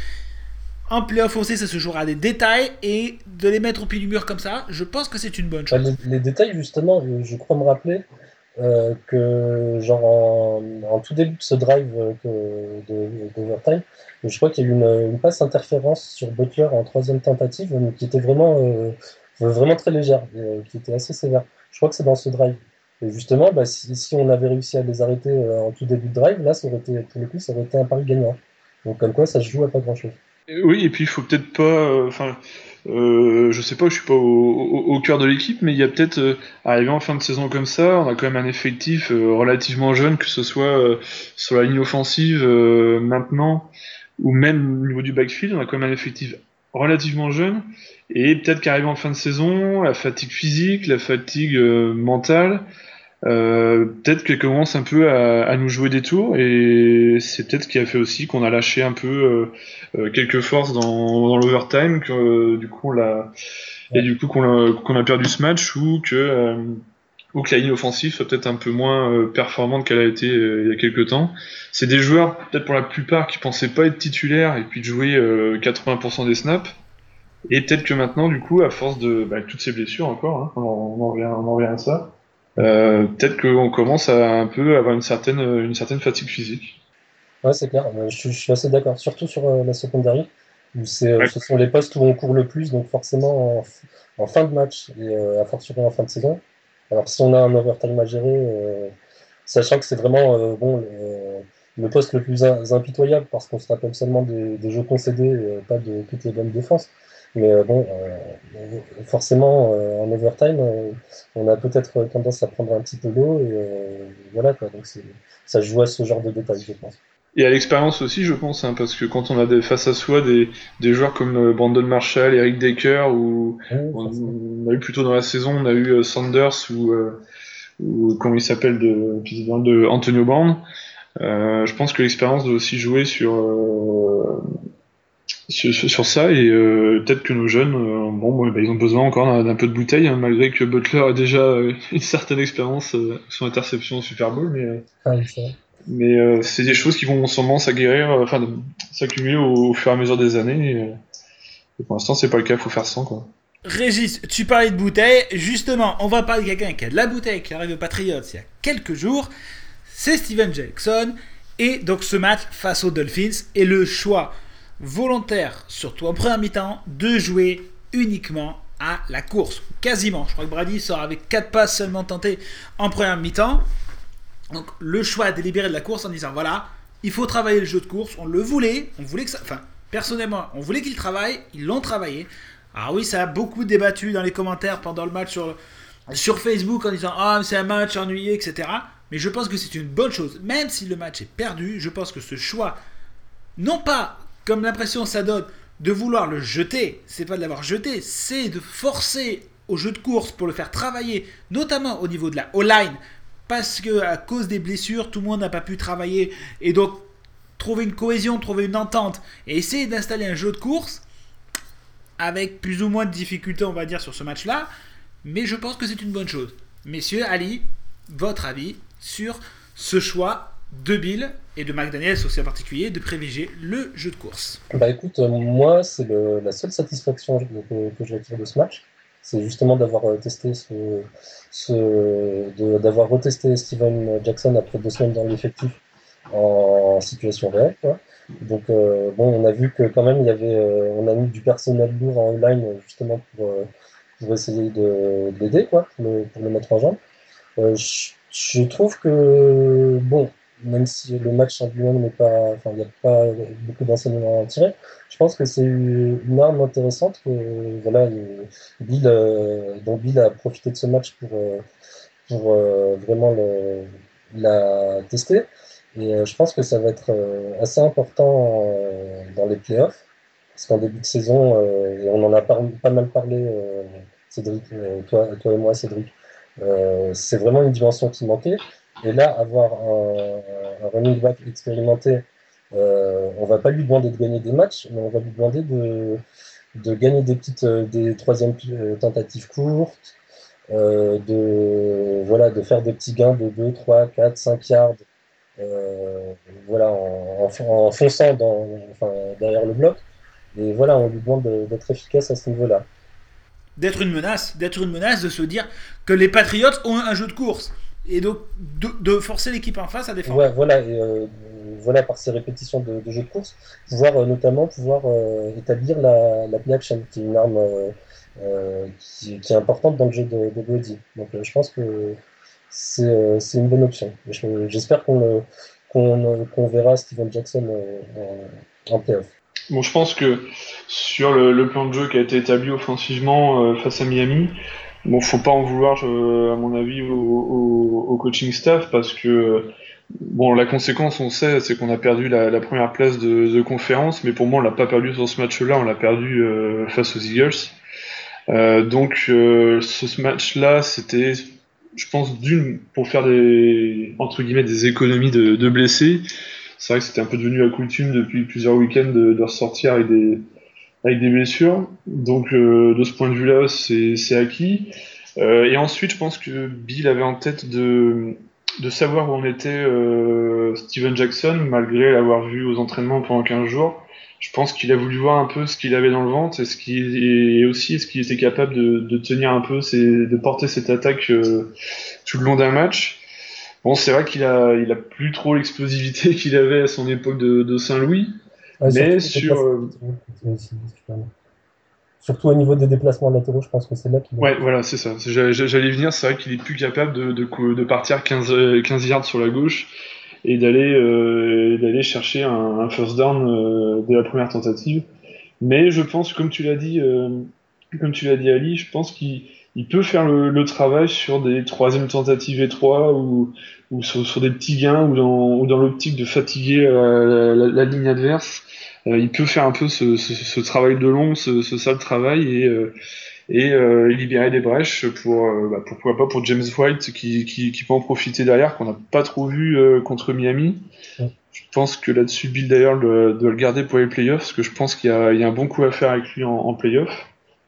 en playoff aussi ça se jouera à des détails, et de les mettre au pied du mur comme ça, je pense que c'est une bonne chose. Les, les détails, justement, je crois me rappeler euh, que genre en, en tout début de ce drive euh, que, de, d'overtime, je crois qu'il y a eu une, une passe interférence sur Butler en troisième tentative, mais qui était vraiment, euh, vraiment très légère, euh, qui était assez sévère. Je crois que c'est dans ce drive. Et justement, bah, si, si on avait réussi à les arrêter euh, en tout début de drive, là, ça aurait été, pour le coup, ça aurait été un pari gagnant. Donc, comme quoi, ça se joue à pas grand-chose. Oui, et puis il faut peut-être pas. Enfin, euh, je sais pas, je suis pas au, au, au cœur de l'équipe, mais il y a peut-être, euh, arrivé en fin de saison comme ça, on a quand même un effectif euh, relativement jeune, que ce soit euh, sur la ligne offensive euh, maintenant, ou même au niveau du backfield, on a quand même un effectif relativement jeune, et peut-être qu'arrivé en fin de saison, la fatigue physique, la fatigue euh, mentale, euh, peut-être qu'elle commence un peu à, à nous jouer des tours, et c'est peut-être ce qui a fait aussi qu'on a lâché un peu euh, euh, quelques forces dans, dans l'overtime, que euh, du coup on l'a, et du coup qu'on a, qu'on a perdu ce match, ou que euh, ou que la ligne offensive soit peut-être un peu moins euh, performante qu'elle a été euh, il y a quelques temps. C'est des joueurs, peut-être pour la plupart, qui pensaient pas être titulaires et puis de jouer euh, quatre-vingts pour cent des snaps. Et peut-être que maintenant, du coup, à force de bah, toutes ces blessures encore, hein, on, en, on, en revient, on en revient à ça, euh, peut-être qu'on commence à un peu avoir une certaine, une certaine fatigue physique. Ouais, c'est clair, je, je suis assez d'accord, surtout sur euh, la secondary, où c'est, euh, ce sont les postes où on court le plus, donc forcément en, en fin de match et euh, à fortiori en fin de saison. Alors si on a un overtime à gérer, euh, sachant que c'est vraiment euh, bon, le, le poste le plus in- impitoyable, parce qu'on se rappelle seulement des, des jeux concédés, et pas de toutes les bonnes défenses. Mais euh, bon, euh, forcément, euh, en overtime, euh, on a peut-être tendance à prendre un petit peu d'eau, et euh, voilà quoi. Donc c'est, ça joue à ce genre de détails, je pense. Et à l'expérience aussi, je pense, hein, parce que quand on a des, face à soi des, des joueurs comme euh, Brandon Marshall, Eric Decker, ou Oui, on, forcément. on a eu plutôt dans la saison, on a eu euh, Sanders ou, euh, ou comment il s'appelle de, de Antonio Brown. Euh, je pense que l'expérience doit aussi jouer sur, euh, sur, sur ça, et euh, peut-être que nos jeunes, euh, bon, bon bah, ils ont besoin encore d'un, d'un peu de bouteille, hein, malgré que Butler a déjà euh, une certaine expérience euh, sur interception au Super Bowl, mais, euh, Ah, oui, c'est vrai. mais euh, c'est des choses qui vont sûrement s'aguerrir, euh, enfin s'accumuler au, au fur et à mesure des années, et, euh, et pour l'instant c'est pas le cas, faut faire sans quoi. Régis, tu parlais de bouteille, justement, on va parler de quelqu'un qui a de la bouteille, qui arrive aux Patriots il y a quelques jours, c'est Steven Jackson, et donc ce match face aux Dolphins, et le choix volontaire, surtout en première mi-temps, de jouer uniquement à la course, quasiment. Je crois que Brady sort avec quatre passes seulement tentées en première mi-temps. Donc le choix délibéré de la course en disant voilà, il faut travailler le jeu de course, on le voulait, on voulait que ça, enfin personnellement, on voulait qu'ils travaillent, ils l'ont travaillé. Alors oui, ça a beaucoup débattu dans les commentaires pendant le match sur, sur Facebook en disant ah, c'est un match ennuyé, et cetera. Mais je pense que c'est une bonne chose, même si le match est perdu, je pense que ce choix, non pas comme l'impression ça donne de vouloir le jeter, c'est pas de l'avoir jeté, c'est de forcer au jeu de course pour le faire travailler, notamment au niveau de la O-line, parce que à cause des blessures, tout le monde n'a pas pu travailler, et donc trouver une cohésion, trouver une entente, et essayer d'installer un jeu de course, avec plus ou moins de difficultés, on va dire, sur ce match-là, mais je pense que c'est une bonne chose. Messieurs, Ali, votre avis sur ce choix de Bill et de McDaniels aussi en particulier de privilégier le jeu de course? Bah écoute, euh, moi, c'est le, la seule satisfaction que, que je retire de ce match, c'est justement d'avoir euh, testé ce, ce de, d'avoir retesté Steven Jackson après deux semaines dans l'effectif en situation réelle, quoi. Donc euh, bon, on a vu que quand même il y avait, euh, on a mis du personnel lourd en line justement pour, euh, pour essayer de, de l'aider, quoi, pour le, pour le mettre en jambe. Euh, je, je trouve que bon, même si le match en lui-même n'est pas, enfin il n'y a pas beaucoup d'enseignements à en tirer, je pense que c'est une arme intéressante que voilà, il- Bill, euh, dont Bill a profité de ce match pour, euh, pour euh, vraiment le, la tester. Et euh, je pense que ça va être euh, assez important euh, dans les playoffs, parce qu'en début de saison, euh, et on en a par- pas mal parlé, euh, Cédric, euh, toi, toi et moi, Cédric, euh, c'est vraiment une dimension qui manquait. Et là, avoir un, un running back expérimenté, euh, on va pas lui demander de gagner des matchs, mais on va lui demander de, de gagner des petites, euh, des troisièmes euh, tentatives courtes, euh, de, voilà, de faire des petits gains de deux, trois, quatre, cinq yards, euh, voilà, en, en, en fonçant dans, enfin, derrière le bloc. Et voilà, on lui demande de- d'être efficace à ce niveau-là. D'être une menace, d'être une menace, de se dire que les Patriots ont un jeu de course. Et donc de, de forcer l'équipe en face à défendre. Ouais, voilà, et euh, voilà, par ces répétitions de, de jeux de course, pouvoir euh, notamment pouvoir euh, établir la, la play action, qui est une arme euh, euh, qui, qui est importante dans le jeu de, de Brady. Donc euh, je pense que c'est euh, c'est une bonne option. Et je- J'espère qu'on le- qu'on qu'on verra Steven Jackson euh, en, en playoff. Bon, je pense que sur le, le plan de jeu qui a été établi offensivement euh, face à Miami, bon, faut pas en vouloir, je- à mon avis, au, au- au coaching staff parce que bon, la conséquence, on sait, c'est qu'on a perdu la, la première place de, de conférence, mais pour moi, on l'a pas perdu sur ce match-là, on l'a perdu euh, face aux Eagles. Euh, donc, euh, ce match-là, c'était, je pense, d'une pour faire des entre guillemets des économies de, de blessés. C'est vrai que c'était un peu devenu la coutume depuis plusieurs week-ends de, de ressortir avec des, avec des blessures. Donc euh, de ce point de vue-là, c'est, c'est acquis. Euh, et ensuite, je pense que Bill avait en tête de, de savoir où en était euh, Steven Jackson, malgré l'avoir vu aux entraînements pendant quinze jours. Je pense qu'il a voulu voir un peu ce qu'il avait dans le ventre et, ce qui, et aussi est-ce qu'il était capable de, de tenir un peu, ses, de porter cette attaque euh, tout le long d'un match. Bon, c'est vrai qu'il a, il a plus trop l'explosivité qu'il avait à son époque de, de Saint-Louis, Ouais, mais surtout, les sur, déplacements euh, latéraux, aussi, si tu permets. Surtout au niveau des déplacements latéraux, je pense que c'est là qu'il a le ouais, plus. voilà, c'est ça. J'allais j'allais y venir, c'est vrai qu'il est plus capable de, de, cou- de partir quinze, euh, quinze yards sur la gauche et d'aller euh, d'aller chercher un, un first down euh, dès la première tentative. Mais je pense, comme tu l'as dit, euh, comme tu l'as dit Ali, je pense qu'il il peut faire le, le travail sur des troisième tentatives et trois ou, ou sur, sur des petits gains ou dans, ou dans l'optique de fatiguer euh, la, la- la ligne adverse. Euh, il peut faire un peu ce, ce, ce travail de long, ce, ce sale travail et, euh, et euh, libérer des brèches pour, euh, bah, pourquoi pas pour James White qui, qui, qui peut en profiter derrière, qu'on n'a pas trop vu euh, contre Miami. Mm. Je pense que là-dessus, Bill d'ailleurs doit, doit le garder pour les playoffs, parce que je pense qu'il y a, il y a un bon coup à faire avec lui en, en playoffs.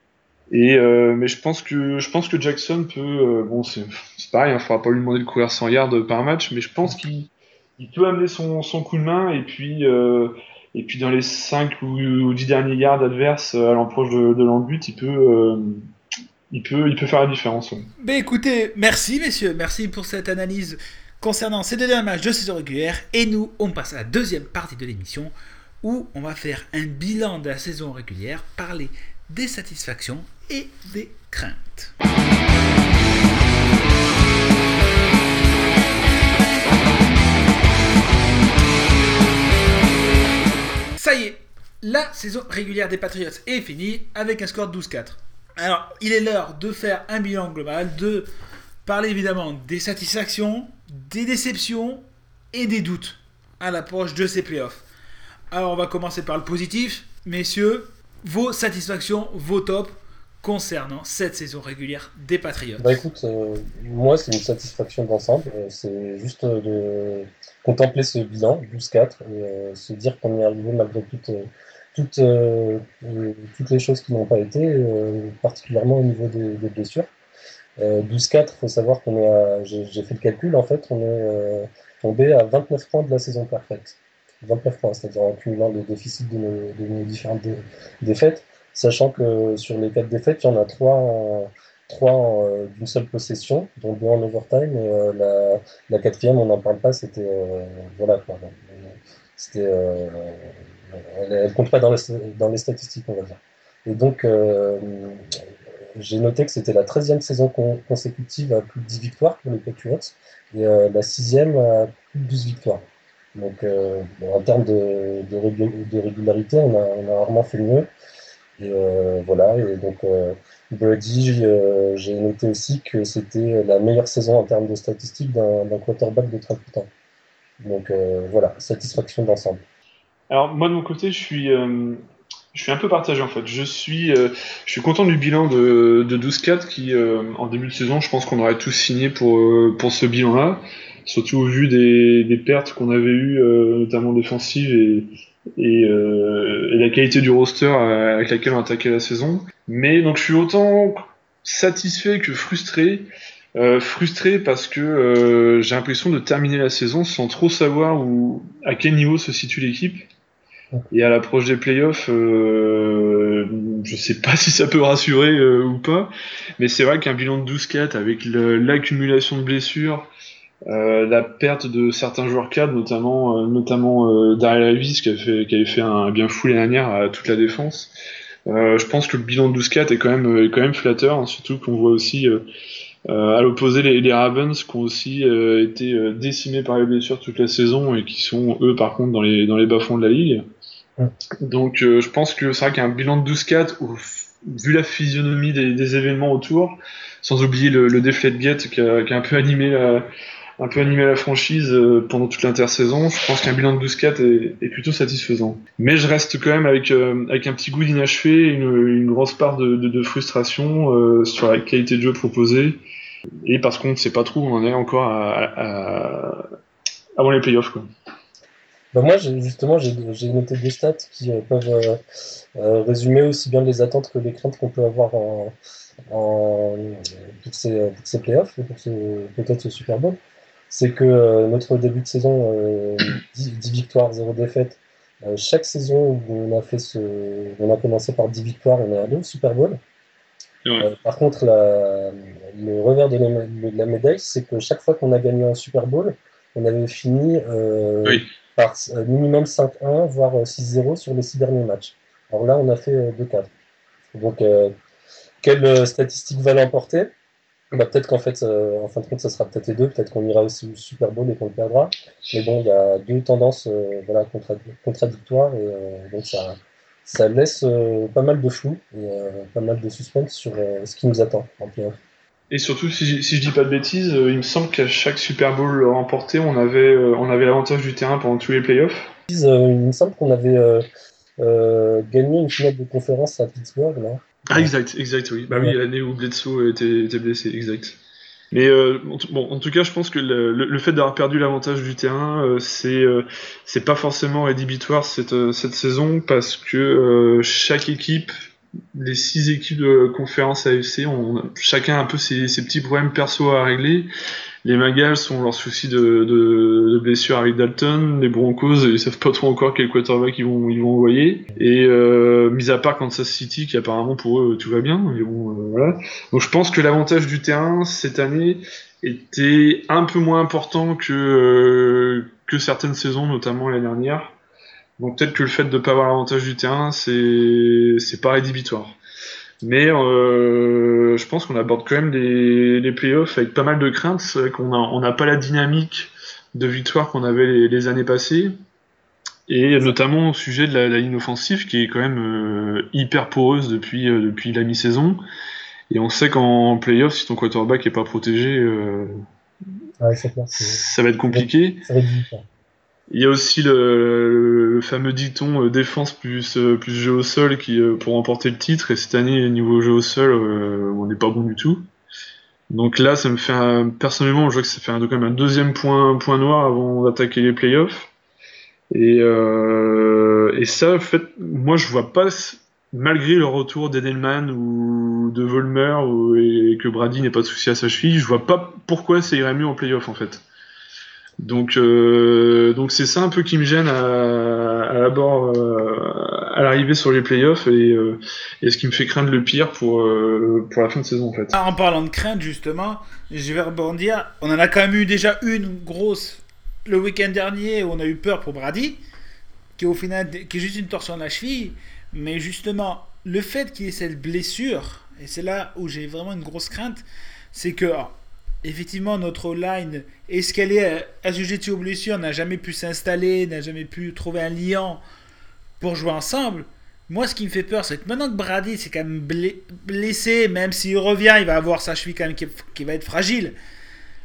Et euh, mais je pense que je pense que Jackson peut, euh, bon c'est c'est pareil, il hein, faudra pas lui demander de courir cent yards par match, mais je pense qu'il il peut amener son, son coup de main et puis euh, et puis dans les cinq ou, ou dix derniers yards adverses à l'approche de, de l'embut, il peut euh, il peut il peut faire la différence. Ouais. Ben écoutez, merci messieurs, merci pour cette analyse concernant ces deux derniers matchs de saison régulière. Et nous, on passe à la deuxième partie de l'émission où on va faire un bilan de la saison régulière, parler des satisfactions et des craintes. Ça y est, la saison régulière des Patriots est finie avec un score de douze quatre. Alors, il est l'heure de faire un bilan global, de parler évidemment des satisfactions, des déceptions et des doutes à l'approche de ces playoffs. Alors, on va commencer par le positif. Messieurs, vos satisfactions, vos tops concernant cette saison régulière des Patriots. Bah écoute, euh, moi c'est une satisfaction d'ensemble. Euh, c'est juste euh, de contempler ce bilan, douze quatre, et euh, se dire qu'on y est arrivé malgré toutes, euh, toutes, euh, euh, toutes les choses qui n'ont pas été, euh, particulièrement au niveau des, des blessures. Euh, douze quatre, il faut savoir qu'on est à, j'ai j'ai fait le calcul, en fait, on est euh, tombé à vingt-neuf points de la saison parfaite. vingt-neuf points, c'est-à-dire en cumulant les déficits de nos, de nos différentes dé- défaites, sachant que sur les quatre défaites, il y en a trois en, trois en, euh, d'une seule possession, dont deux en overtime, et euh, la, la quatrième, on n'en parle pas, c'était euh, voilà quoi. Donc, euh, c'était, euh, elle, elle compte pas dans les, dans les statistiques, on va dire. Et donc, euh, j'ai noté que c'était la treizième saison con- consécutive à plus de dix victoires pour les Patriots et euh, la sixième à plus de douze victoires. Donc, euh, bon, en termes de, de, régu- de régularité, on a, on a rarement fait mieux. Et euh, voilà. Et donc, euh, Brady, euh, j'ai noté aussi que c'était la meilleure saison en termes de statistiques d'un d'un quarterback de trente-huit ans. Donc euh, voilà, satisfaction d'ensemble. Alors moi de mon côté, je suis, euh, je suis un peu partagé en fait. Je suis, euh, je suis content du bilan de, de douze quatre qui, euh, en début de saison, je pense qu'on aurait tous signé pour, euh, pour ce bilan-là, surtout au vu des, des pertes qu'on avait eues, euh, notamment défensives et, et, euh, et la qualité du roster avec laquelle on attaquait la saison. Mais donc je suis autant satisfait que frustré. Euh, frustré parce que euh, j'ai l'impression de terminer la saison sans trop savoir où, à quel niveau se situe l'équipe. Et à l'approche des playoffs, euh, je sais pas si ça peut rassurer euh, ou pas, mais c'est vrai qu'un bilan de douze quatre avec le, l'accumulation de blessures, euh, la perte de certains joueurs cadres, notamment euh, notamment euh, Daryl Davis qui, a fait, qui avait fait un bien fou l'année dernière à toute la défense. Euh, je pense que le bilan de douze quatre est quand même est quand même flatteur, hein, surtout qu'on voit aussi euh, euh, à l'opposé les, les Ravens qui ont aussi euh, été euh, décimés par les blessures toute la saison et qui sont eux par contre dans les dans les bas-fonds de la ligue. Donc euh, je pense que c'est vrai qu'un bilan de douze quatre, vu la physionomie des, des événements autour, sans oublier le, le Deflategate qui a, qui a un peu animé la, un peu animé la franchise euh, pendant toute l'intersaison, je pense qu'un bilan de douze quatre est, est plutôt satisfaisant. Mais je reste quand même avec, euh, avec un petit goût d'inachevé, une, une grosse part de, de, de frustration euh, sur la qualité de jeu proposée, et parce qu'on ne sait pas trop où on en est encore à, à, à, avant les playoffs, quoi. Bah moi, j'ai, justement, j'ai, j'ai noté des stats qui euh, peuvent euh, euh, résumer aussi bien les attentes que les craintes qu'on peut avoir en, en, pour, ces, pour ces playoffs et pour ce, peut-être ce Super Bowl. C'est que euh, notre début de saison, euh, dix, dix victoires, zéro défaite, euh, chaque saison où on a, fait ce, on a commencé par dix victoires, on est allé au Super Bowl. Ouais. Euh, par contre, la, le revers de la, de la médaille, c'est que chaque fois qu'on a gagné un Super Bowl, on avait fini euh, Oui. par euh, minimum cinq un, voire euh, six zéro sur les six derniers matchs. Alors là, on a fait euh, deux quatre. Donc, euh, quelle euh, statistique va l'emporter? Bah, peut-être qu'en fait, euh, en fin de compte, ça sera peut-être les deux. Peut-être qu'on ira aussi au Super Bowl et qu'on le perdra. Mais bon, il y a deux tendances euh, voilà, contra- contradictoires. Et euh, donc, ça, ça laisse euh, pas mal de flou et euh, pas mal de suspense sur euh, ce qui nous attend en playoff. Et surtout, si je, si je dis pas de bêtises, euh, il me semble qu'à chaque Super Bowl remporté, on avait, euh, on avait l'avantage du terrain pendant tous les playoffs. Euh, il me semble qu'on avait euh, euh, gagné une finale de conférence à Pittsburgh, là. Ah, exact, exact, oui. Bah oui, l'année où Bledsoe était, était blessé, exact. Mais euh, en, t- bon, en tout cas, je pense que le, le, le fait d'avoir perdu l'avantage du terrain, euh, c'est euh, c'est pas forcément rédhibitoire cette, euh, cette saison parce que euh, chaque équipe, les six équipes de conférence A F C, ont chacun un peu ses, ses petits problèmes perso à régler. Les Bengals ont leurs soucis de, de, de blessure avec Dalton. Les Broncos, ils savent pas trop encore quel quarterback ils vont, ils vont envoyer. Et euh, mis à part Kansas City, qui apparemment pour eux tout va bien. Mais bon, euh, voilà. Donc je pense que l'avantage du terrain cette année était un peu moins important que euh, que certaines saisons, notamment l'année dernière. Donc peut-être que le fait de ne pas avoir l'avantage du terrain, c'est c'est pas rédhibitoire. Mais euh, je pense qu'on aborde quand même les, les playoffs avec pas mal de craintes. C'est vrai qu'on a, on n'a pas la dynamique de victoire qu'on avait les, les années passées. Et notamment au sujet de la, la ligne offensive qui est quand même euh, hyper poreuse depuis, euh, depuis la mi-saison. Et on sait qu'en playoff, si ton quarterback est pas protégé, euh, Ouais, c'est clair, c'est, ça va être compliqué. c'est rédhibitoire. Il y a aussi le, le fameux dicton euh, défense plus, euh, plus jeu au sol qui euh, pour remporter le titre. Et cette année, niveau jeu au sol, euh, on n'est pas bon du tout. Donc là, ça me fait un, personnellement, je vois que ça fait un, quand même un deuxième point, point noir avant d'attaquer les playoffs. Et, euh, et ça, en fait, moi, je vois pas, malgré le retour d'Edelman ou de Vollmer ou, et que Brady n'ait pas de souci à sa cheville, je vois pas pourquoi ça irait mieux en playoff en fait. Donc, euh, donc c'est ça un peu qui me gêne à, à l'abord, euh, à l'arrivée sur les playoffs et, euh, et ce qui me fait craindre le pire pour, euh, pour la fin de saison en fait. Ah, en parlant de crainte, justement, je vais rebondir. On en a quand même eu déjà une grosse le week-end dernier où on a eu peur pour Brady, qui au final qui est juste une torsion de la cheville. Mais justement, le fait qu'il y ait cette blessure, et c'est là où j'ai vraiment une grosse crainte, c'est que oh, effectivement notre line, est-ce qu'elle est assujettie aux blessures, n'a jamais pu s'installer, n'a jamais pu trouver un lien pour jouer ensemble. Moi, ce qui me fait peur, c'est que maintenant que Brady s'est quand même blessé, même s'il revient, il va avoir sa cheville quand même qui, qui va être fragile.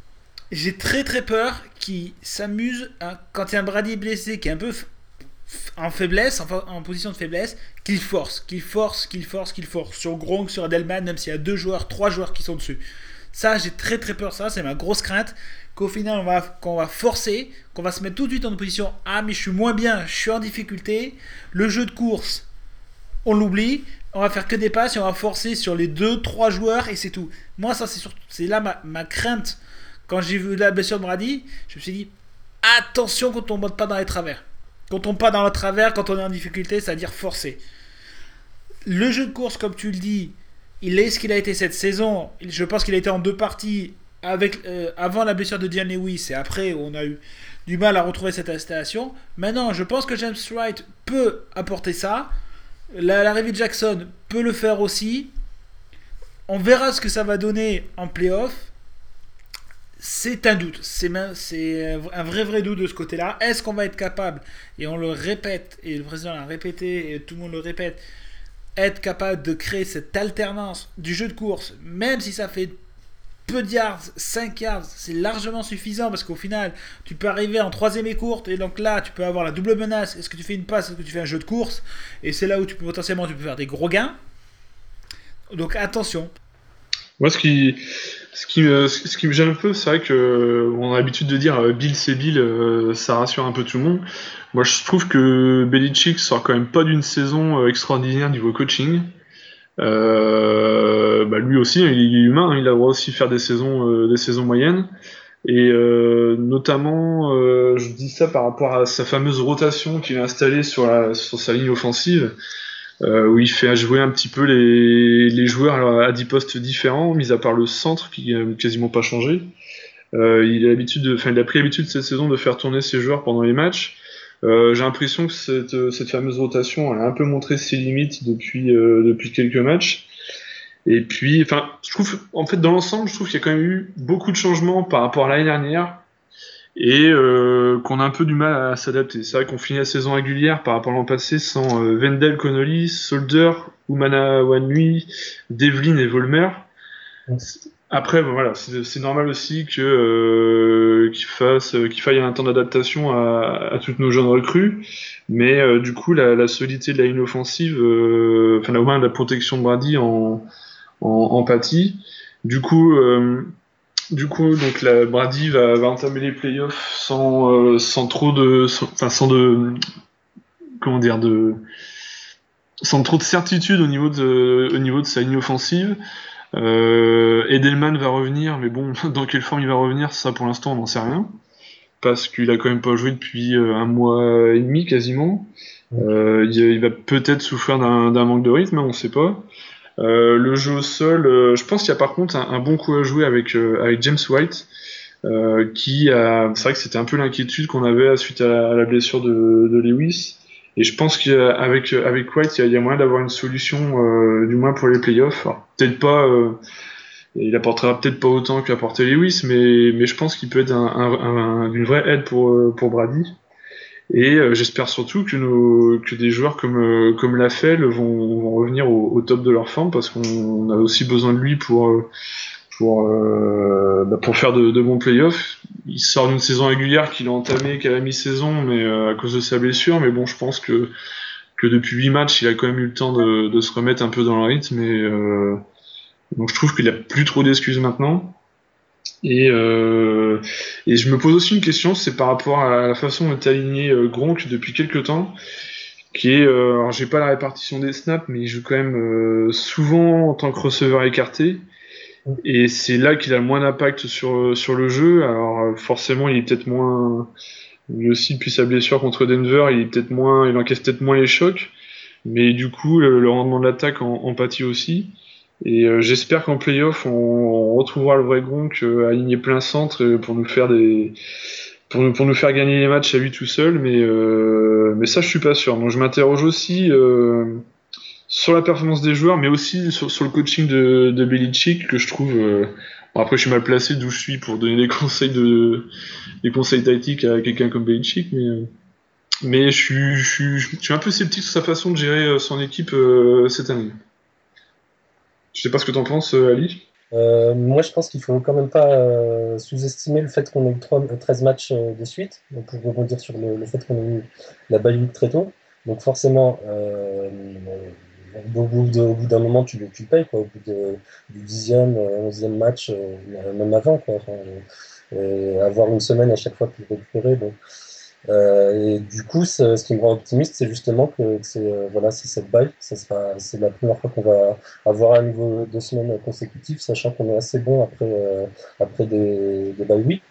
j'ai très très peur qu'il s'amuse hein, quand il y a un Brady blessé qui est un peu f- f- en faiblesse, en, fa- en position de faiblesse, qu'il force, qu'il force, qu'il force, qu'il force. Sur Gronk, sur Edelman, même s'il y a deux joueurs, trois joueurs qui sont dessus. Ça, j'ai très très peur, ça, c'est ma grosse crainte. Qu'au final, on va, qu'on va forcer, qu'on va se mettre tout de suite en position. Ah, mais je suis moins bien, je suis en difficulté. Le jeu de course, on l'oublie. On va faire que des passes et on va forcer sur les deux, trois joueurs et c'est tout. Moi, ça, c'est, surtout, c'est là ma, ma crainte. Quand j'ai vu la blessure de Brady, je me suis dit attention quand on ne monte pas dans les travers. Quand on tombe pas dans le travers, quand on est en difficulté, c'est-à-dire forcer. Le jeu de course, comme tu le dis, il est ce qu'il a été cette saison. Je pense qu'il a été en deux parties avec, euh, avant la blessure de Dion Lewis et après on a eu du mal à retrouver cette installation. Maintenant, je pense que James Wright peut apporter ça. La- L'arrivée de Jackson peut le faire aussi. On verra ce que ça va donner en playoff. C'est un doute. C'est, même- c'est un vrai vrai doute de ce côté-là. Est-ce qu'on va être capable, et on le répète, et le président l'a répété, et tout le monde le répète, être capable de créer cette alternance du jeu de course, même si ça fait peu de yards, cinq yards, c'est largement suffisant parce qu'au final, tu peux arriver en troisième et courte et donc là, tu peux avoir la double menace. Est-ce que tu fais une passe, est-ce que tu fais un jeu de course? Et c'est là où tu peux potentiellement tu peux faire des gros gains. Donc attention. Moi, ce qui, ce qui, me, ce qui me gêne un peu, c'est vrai que euh, on a l'habitude de dire euh, Bill c'est Bill, euh, ça rassure un peu tout le monde. Moi, je trouve que Belichick sort quand même pas d'une saison euh, extraordinaire niveau coaching. Euh, bah lui aussi, il est humain, hein, il a le droit aussi de faire des saisons, euh, des saisons moyennes. Et euh, notamment, euh, je dis ça par rapport à sa fameuse rotation qu'il a installée sur, la, sur sa ligne offensive, euh, où il fait jouer un petit peu les, les joueurs à dix postes différents, mis à part le centre qui n'a quasiment pas changé. Euh, il a l'habitude, de, enfin, il a pris l'habitude cette saison de faire tourner ses joueurs pendant les matchs. Euh, j'ai l'impression que cette, cette fameuse rotation, elle a un peu montré ses limites depuis, euh, depuis quelques matchs. Et puis, enfin, je trouve, en fait, dans l'ensemble, je trouve qu'il y a quand même eu beaucoup de changements par rapport à l'année dernière et euh, qu'on a un peu du mal à s'adapter. C'est vrai qu'on finit la saison régulière par rapport à l'an passé sans euh, Wendell, Connolly, Solder, Umana Wanui, Devlin et Volmer. Après, bon, voilà, c'est, c'est normal aussi que euh, qu'il fasse, qu'il faille un temps d'adaptation à, à toutes nos jeunes recrues, mais euh, du coup, la, la solidité de la ligne offensive, euh, enfin, au moins la protection de Brady en, en, en pâtit. Du coup, euh, du coup, donc la Brady va, va entamer les playoffs sans, euh, sans trop de, sans, enfin, sans de, comment dire, de, sans trop de certitude au niveau de, au niveau de sa ligne offensive. Euh, Edelman va revenir, mais bon, dans quelle forme il va revenir, ça pour l'instant on n'en sait rien, parce qu'il a quand même pas joué depuis euh, un mois et demi quasiment. Euh, il, il va peut-être souffrir d'un, d'un manque de rythme, hein, on sait pas. Euh, le jeu au sol, euh, je pense qu'il y a par contre un, un bon coup à jouer avec, euh, avec James White, euh, qui a, c'est vrai que c'était un peu l'inquiétude qu'on avait suite à la, à la blessure de, de Lewis. Et je pense qu'avec avec White, il y, a, il y a moyen d'avoir une solution, euh, du moins pour les playoffs. Alors, peut-être pas, euh, il apportera peut-être pas autant qu'apportait Lewis, mais, mais je pense qu'il peut être un, un, un, une vraie aide pour, pour Brady. Et euh, j'espère surtout que, nos, que des joueurs comme, euh, comme Lafell vont, vont revenir au, au top de leur forme, parce qu'on a aussi besoin de lui pour, pour, euh, bah pour faire de, de bons playoffs. Il sort d'une saison régulière qu'il a entamée qu'à la mi-saison, mais euh, à cause de sa blessure. Mais bon, je pense que, que depuis huit matchs, il a quand même eu le temps de, de se remettre un peu dans le rythme. Et, euh, donc je trouve qu'il a plus trop d'excuses maintenant. Et, euh, et je me pose aussi une question, c'est par rapport à la façon dont est aligné euh, Gronk depuis quelques temps, qui est, euh, alors j'ai pas la répartition des snaps, mais il joue quand même euh, souvent en tant que receveur écarté. Et c'est là qu'il a le moins d'impact sur, sur le jeu. Alors forcément, il est peut-être moins... Lui aussi, depuis sa blessure contre Denver, il est peut-être moins, il encaisse peut-être moins les chocs. Mais du coup, le, le rendement de l'attaque en, en pâtit aussi. Et euh, j'espère qu'en playoff, on, on retrouvera le vrai Gronk euh, aligné plein centre euh, pour nous faire des... Pour nous, pour nous faire gagner les matchs à lui tout seul. Mais, euh, mais ça, je suis pas sûr. Donc je m'interroge aussi... Euh, sur la performance des joueurs, mais aussi sur, sur le coaching de, de Belichick, que je trouve... Euh... Bon, après, je suis mal placé d'où je suis pour donner des conseils de des conseils tactiques à quelqu'un comme Belichick, mais, euh... mais je, suis, je, suis, je suis un peu sceptique sur sa façon de gérer son équipe euh, cette année. Je sais pas ce que t'en penses, Ali. Euh, moi, je pense qu'il faut quand même pas euh, sous-estimer le fait qu'on ait eu trois- treize matchs euh, de suite, donc pour rebondir sur le, le fait qu'on ait eu la bye week très tôt. Donc forcément, euh, au bout de- au bout d'un moment, tu, le- tu le payes, quoi, au bout de- du dixième, euh, onzième match, euh, même avant, quoi. Enfin, euh, avoir une semaine à chaque fois pour récupérer. Bon. Euh, et du coup, ce, ce qui me rend optimiste, c'est justement que c'est euh, voilà, c'est cette bye. Ça sera, c'est la première fois qu'on va avoir à nouveau deux semaines consécutives, sachant qu'on est assez bon après, euh, après des, des bye week.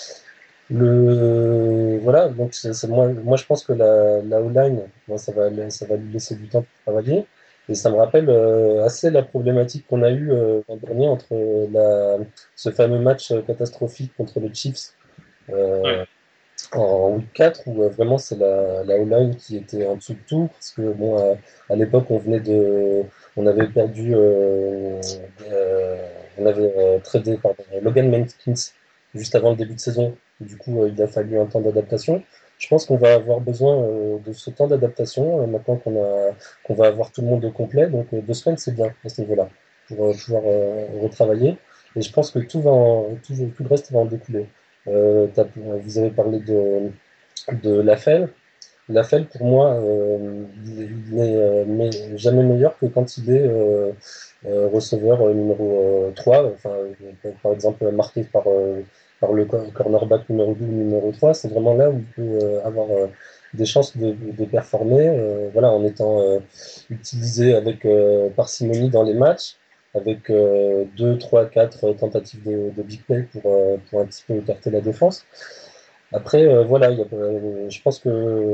Le, voilà, donc c'est, c'est- moi, moi je pense que la, la O-line, moi, ça va, ça va lui laisser du temps pour travailler. Et ça me rappelle euh, assez la problématique qu'on a eue euh, l'an dernier entre la, ce fameux match catastrophique contre les Chiefs. Ouais. Euh, en week quatre où euh, vraiment c'est la, la O-line qui était en dessous de tout parce que bon à, à l'époque on venait de on avait perdu euh, euh, on avait euh, tradé pardon, Logan Mankins juste avant le début de saison. Du coup euh, il a fallu un temps d'adaptation. Je pense qu'on va avoir besoin euh, de ce temps d'adaptation euh, maintenant qu'on a qu'on va avoir tout le monde au complet, donc euh, deux semaines c'est bien à ce niveau-là pour euh, pouvoir euh, retravailler, et je pense que tout va en- tout, tout le reste va en découler. Euh, t'as- vous avez parlé de, de Lafelle. Lafelle, pour moi, euh, il il n'est euh, mais- jamais meilleur que quand il est euh, euh, receveur euh, numéro euh, trois. Enfin, euh, par exemple, marqué par, euh, par le cor- cornerback numéro deux ou numéro trois. C'est vraiment là où il peut euh, avoir euh, des chances de, de performer, euh, voilà, en étant euh, utilisé avec euh, parcimonie dans les matchs, avec euh, deux, trois, quatre tentatives de, de big play pour, euh, pour un petit peu écarter la défense. Après, euh, voilà, il y a, euh, je pense que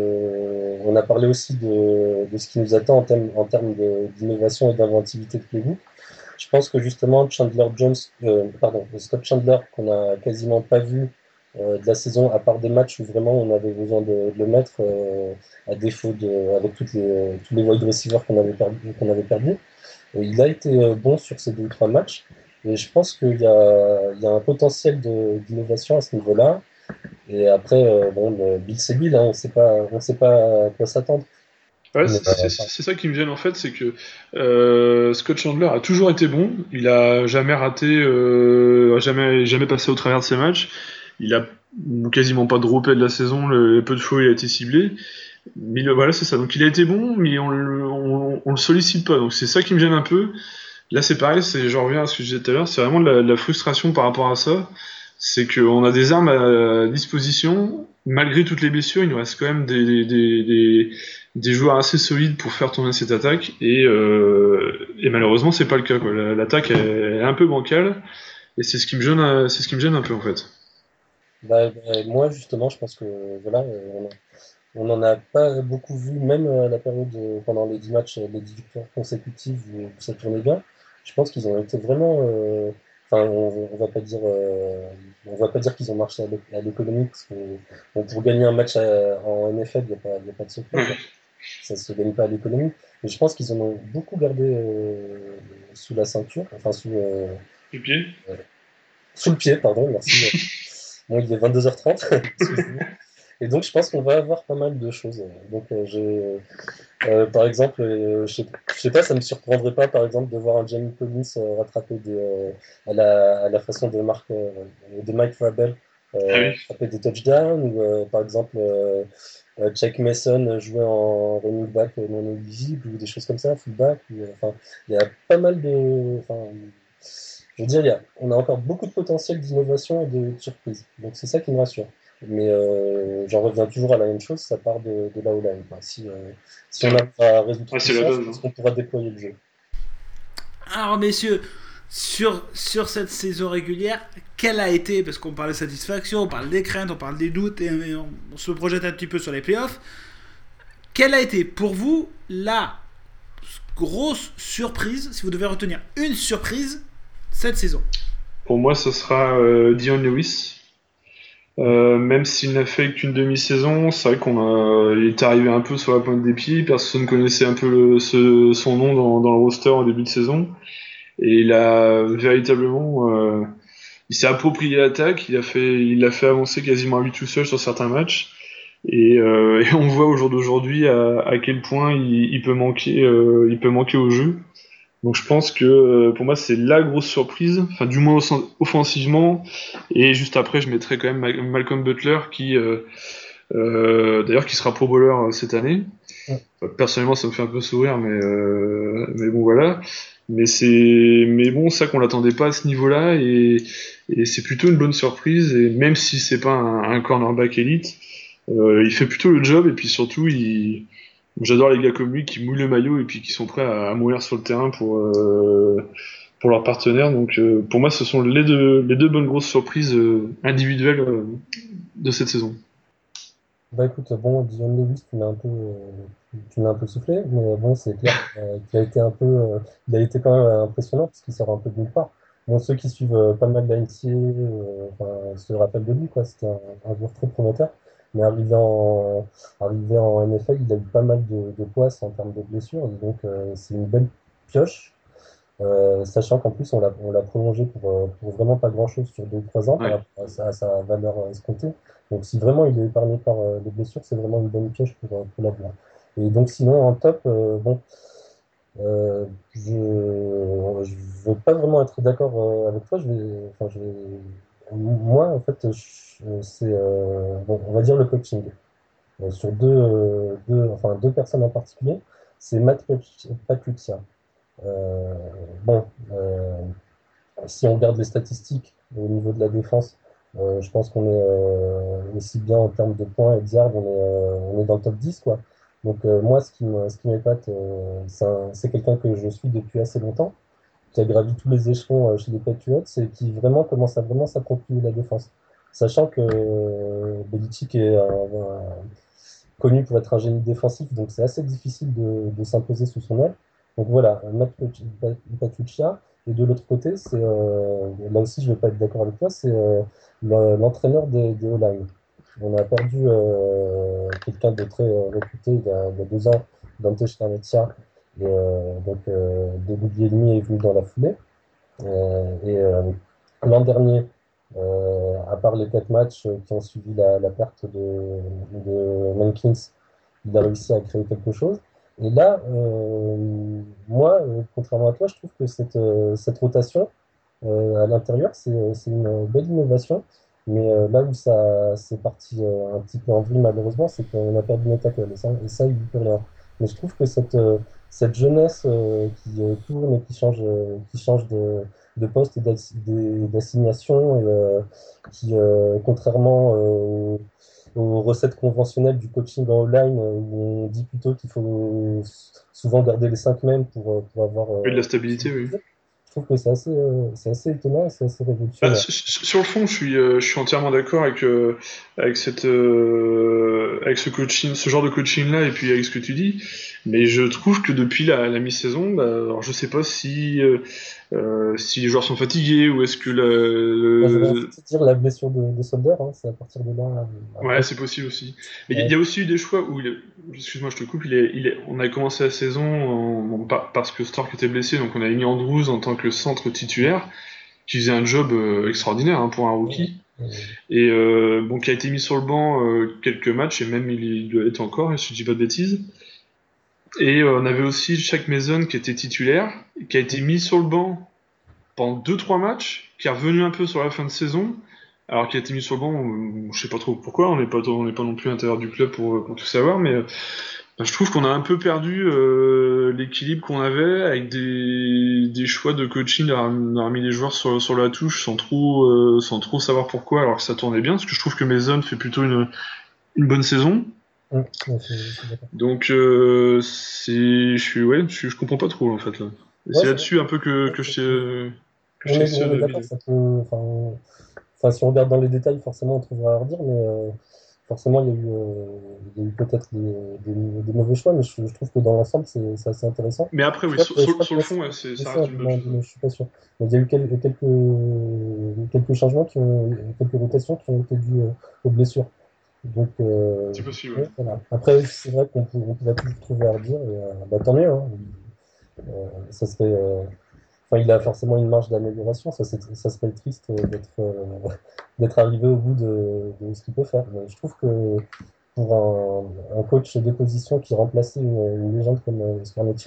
euh, on a parlé aussi de, de ce qui nous attend en termes, en termes de- d'innovation et d'inventivité de playbook. Je pense que justement, Chandler Jones, euh, pardon, Scott Chandler, qu'on a quasiment pas vu euh, de la saison, à part des matchs où vraiment on avait besoin de, de le mettre, euh, à défaut de, avec toutes les, tous les wide receivers qu'on avait perdu, qu'on avait perdu. Et il a été euh, bon sur ces deux ou trois matchs. Et je pense qu'il y a, il y a un potentiel de- d'innovation à ce niveau-là. Et après, euh, bon, le Bill c'est Bill, hein, on sait pas, on sait pas à quoi s'attendre. Ouais, Mais, c'est c'est- euh, c'est ça qui me gêne en fait, c'est que euh, Scott Chandler a toujours été bon, il a jamais raté, euh, a jamais, jamais passé au travers de ses matchs, il a quasiment pas droppé de la saison, le, le peu de fois où il a été ciblé, mais le- voilà c'est ça, donc il a été bon, mais on le, on, on le sollicite pas, donc c'est ça qui me gêne un peu. Là c'est pareil, c'est, je reviens à ce que je disais tout à l'heure, c'est vraiment de la, de la frustration par rapport à ça, c'est qu'on a des armes à disposition, malgré toutes les blessures, il nous reste quand même des, des, des, des des joueurs assez solides pour faire tourner cette attaque, et, euh, et malheureusement c'est pas le cas, quoi. La- L'attaque elle, elle est un peu bancale, et c'est ce qui me gêne, euh, c'est ce qui me gêne un peu en fait. bah, bah, moi, justement, je pense que voilà, euh, on a- on n'en a pas beaucoup vu, même à la période euh, pendant les dix matchs, euh, les dix victoires consécutives où, où ça tournait bien. Je pense qu'ils ont été vraiment. euh, Enfin, on, on va pas dire, euh, on va pas dire qu'ils ont marché à l'é- à l'économie, parce que bon, pour gagner un match à- en N F L, il n'y a pas, il y a pas de secret, quoi. Ouais. Ça se gagne pas à l'économie. Mais je pense qu'ils en ont beaucoup gardé euh, sous la ceinture, enfin sous, euh, Du pied. euh, sous le pied, pardon, merci. Bon, il est vingt-deux heures trente, excusez-moi. Et donc, je pense qu'on va avoir pas mal de choses. Donc, euh, j'ai, euh, par exemple, euh, je sais, je sais pas, ça me surprendrait pas, par exemple, de voir un Jamie Collins euh, rattraper des, euh, à la, à la façon de, Mark, euh, de Mike Vrabel, Ah euh, oui. rattraper des touchdowns, ou euh, par exemple, euh, euh, Jack Mason jouer en running back euh, non éligible, ou des choses comme ça, fullback. Ou, euh, enfin, il y a pas mal de. Enfin, je veux dire, il y a, on a encore beaucoup de potentiel d'innovation et de, de surprise. Donc, c'est ça qui me rassure. Mais euh, j'en reviens toujours à la même chose, ça part de, de là où là. Quoi. Si, euh, si C'est on vrai. arrive à résoudre Ah, tout c'est la ça, je base, pense hein. qu'on pourra déployer le jeu. Alors, messieurs, sur, sur cette saison régulière, quelle a été, parce qu'on parle de satisfaction, on parle des craintes, on parle des doutes, et, et on, on se projette un petit peu sur les playoffs, quelle a été pour vous la grosse surprise, si vous devez retenir une surprise, cette saison? Pour moi, ce sera euh, Dion Lewis. Euh, même s'il n'a fait qu'une demi-saison, c'est vrai qu'on a, il est arrivé un peu sur la pointe des pieds. Personne connaissait un peu le, ce- son nom dans, dans le roster en début de saison, et il a véritablement, euh, il s'est approprié l'attaque. Il a fait, il l'a fait avancer quasiment à lui tout seul sur certains matchs. Et, euh, et on voit au jour d'aujourd'hui à, à quel point il, il peut manquer, euh, il peut manquer au jeu. Donc je pense que euh, pour moi c'est la grosse surprise, enfin du moins offen- offensivement. Et juste après je mettrais quand même Ma- Malcolm Butler qui, euh, euh, d'ailleurs, qui sera Pro Bowler euh, cette année. Ouais. Enfin, personnellement ça me fait un peu sourire, mais euh, mais bon voilà. Mais c'est mais bon ça qu'on l'attendait pas à ce niveau-là et, et c'est plutôt une bonne surprise. Et même si c'est pas un, un cornerback élite, euh, il fait plutôt le job et puis surtout il j'adore les gars comme lui qui mouillent le maillot et puis qui sont prêts à, à mourir sur le terrain pour, euh, pour leurs partenaires. Donc euh, pour moi, ce sont les deux, les deux bonnes grosses surprises euh, individuelles euh, de cette saison. Bah écoute, bon, Dion Lewis, tu m'as un peu, euh, tu tu m'as un peu soufflé, mais bon, c'est clair euh, qu'il a été un peu, euh, il a été quand même impressionnant parce qu'il sort un peu de nulle part. Bon, ceux qui suivent euh, pas mal la N C A A euh, enfin, se rappellent de lui, quoi. C'était un, un joueur très prometteur, mais arrivé en, arrivé en N F L, il a eu pas mal de, de poisses en termes de blessures, et donc euh, c'est une belle pioche. Euh, sachant qu'en plus, on l'a on l'a prolongé pour, euh, pour vraiment pas grand-chose sur deux trois ans par Ouais. rapport à sa, à sa valeur euh, escomptée. Donc, si vraiment il est épargné par euh, les blessures, c'est vraiment une bonne piège pour, euh, pour l'avenir. Et donc, sinon, en top, euh, bon, euh, je ne veux pas vraiment être d'accord euh, avec toi. Je vais, enfin, je vais- moi, en fait, je- c'est, euh, bon, on va dire le coaching. Euh, sur deux, euh, deux, enfin, deux personnes en particulier, c'est Matt Patricia. Euh, bon, euh, si on regarde les statistiques au niveau de la défense, euh, je pense qu'on est euh, aussi bien en termes de points et de yards, on est, euh, on est dans le top dix, quoi. Donc euh, moi, ce qui me- ce qui m'épate, euh, c'est un- c'est quelqu'un que je suis depuis assez longtemps, qui a gravi tous les échelons euh, chez les Patriots et qui vraiment commence à vraiment s'approprier la défense. Sachant que euh, Belichick est un- un- connu pour être un génie défensif, donc c'est assez difficile de, de s'imposer sous son aile. Donc voilà, Matt Patricia. Et de l'autre côté, c'est euh, là aussi, je ne vais pas être d'accord avec toi, c'est euh, le- l'entraîneur des, des O-line. On a perdu euh, quelqu'un de très euh, réputé il y a, il y a deux ans, Dante Scarnecchia. Et euh, donc, euh, David Bielmi est venu dans la foulée. Euh, et euh, l'an dernier, euh, à part les quatre matchs euh, qui ont suivi la, la perte de, de Mankins, il a réussi à créer quelque chose. Et là, euh, moi, euh, contrairement à toi, je trouve que cette, euh, cette rotation euh, à l'intérieur, c'est, euh, c'est une belle innovation. Mais euh, là où ça c'est parti euh, un petit peu en vrille, malheureusement, c'est qu'on a perdu notre tackle. Et ça, et ça, il n'y peut rien. Mais je trouve que cette, euh, cette jeunesse euh, qui euh, tourne et qui change, euh, qui change de, de poste et d'assi- des- d'assignation, et euh, qui, euh, contrairement euh, aux, aux recettes conventionnelles du coaching en online, euh, où on dit plutôt qu'il faut souvent garder les cinq mêmes pour, euh, pour avoir Oui, de euh, la stabilité, oui. je trouve que c'est assez, euh, c'est assez étonnant et c'est assez Bah, révolutionnaire. sur, sur- sur le fond, je suis, euh, je suis entièrement d'accord avec, euh, avec, cette, euh, avec ce coaching, ce genre de coaching-là, et puis avec ce que tu dis. Mais je trouve que depuis la, la mi-saison, bah, alors je sais pas si, euh, euh, si les joueurs sont fatigués ou est-ce que la- Moi, j'aurais envie le, de te dire la blessure de, de Solder, hein, c'est à partir de là. euh, ouais, Après, c'est possible aussi. Mais il y, ouais, y a aussi eu des choix où, il est- excuse-moi, je te coupe, il est, il est, on a commencé la saison en- bon, pas- parce que Stark était blessé, donc on a mis Andrews en tant que centre titulaire, qui faisait un job euh, extraordinaire hein, pour un ouais, rookie, euh, et euh, bon, qui a été mis sur le banc euh, quelques matchs, et même il, y doit être encore, si je dis pas de bêtises. Et euh, on avait aussi Shaq Mason qui était titulaire, qui a été mis sur le banc pendant deux trois matchs, qui est revenu un peu sur la fin de saison, alors qu'il a été mis sur le banc, euh, je sais pas trop pourquoi, on n'est pas, on n'est pas non plus à l'intérieur du club pour, pour tout savoir, mais euh, je trouve qu'on a un peu perdu euh, l'équilibre qu'on avait avec des, des choix de coaching d'avoir d'avoir mis les joueurs sur, sur la touche sans trop, euh, sans trop savoir pourquoi, alors que ça tournait bien, parce que je trouve que Mason fait plutôt une, une bonne saison. hum, ouais, je, je suis d'accord. Donc euh, c'est, je suis, ouais, je, suis- je comprends pas trop en fait là. Et Ouais, c'est c'est vrai. là-dessus un peu que, Ouais, que je c'est- t'ai que je on t'ai est, on est d'accord, misé. ça peut. Enfin, on- enfin, si on regarde dans les détails, forcément, on trouvera à redire, mais euh, forcément, il y a eu, euh, il y a eu peut-être des, des, des mauvais choix, mais je, je trouve que dans l'ensemble, c'est c'est assez intéressant. Mais après, Je oui, crois sur, que, je sur, crois sur que le Messi fond, ouais, a été c'est, ça blessé à un reste une bonne moment chose. donné, je suis pas sûr. Mais il y a eu quel- quelques, quelques changements, qui ont, quelques rotations qui ont été dues euh, aux blessures. Donc, euh, C'est possible, ouais. ouais, voilà. Après, c'est vrai qu'on peut- on pourrait toujours trouver à redire, et euh, bah, tant mieux, hein. Euh, ça serait, euh, enfin, il a forcément une marge d'amélioration. Ça, c'est- ça serait triste euh, d'être euh, d'être arrivé au bout de, de ce qu'il peut faire. Mais je trouve que pour un, un coach de position qui remplaçait une, une légende comme euh, Scarnecchia,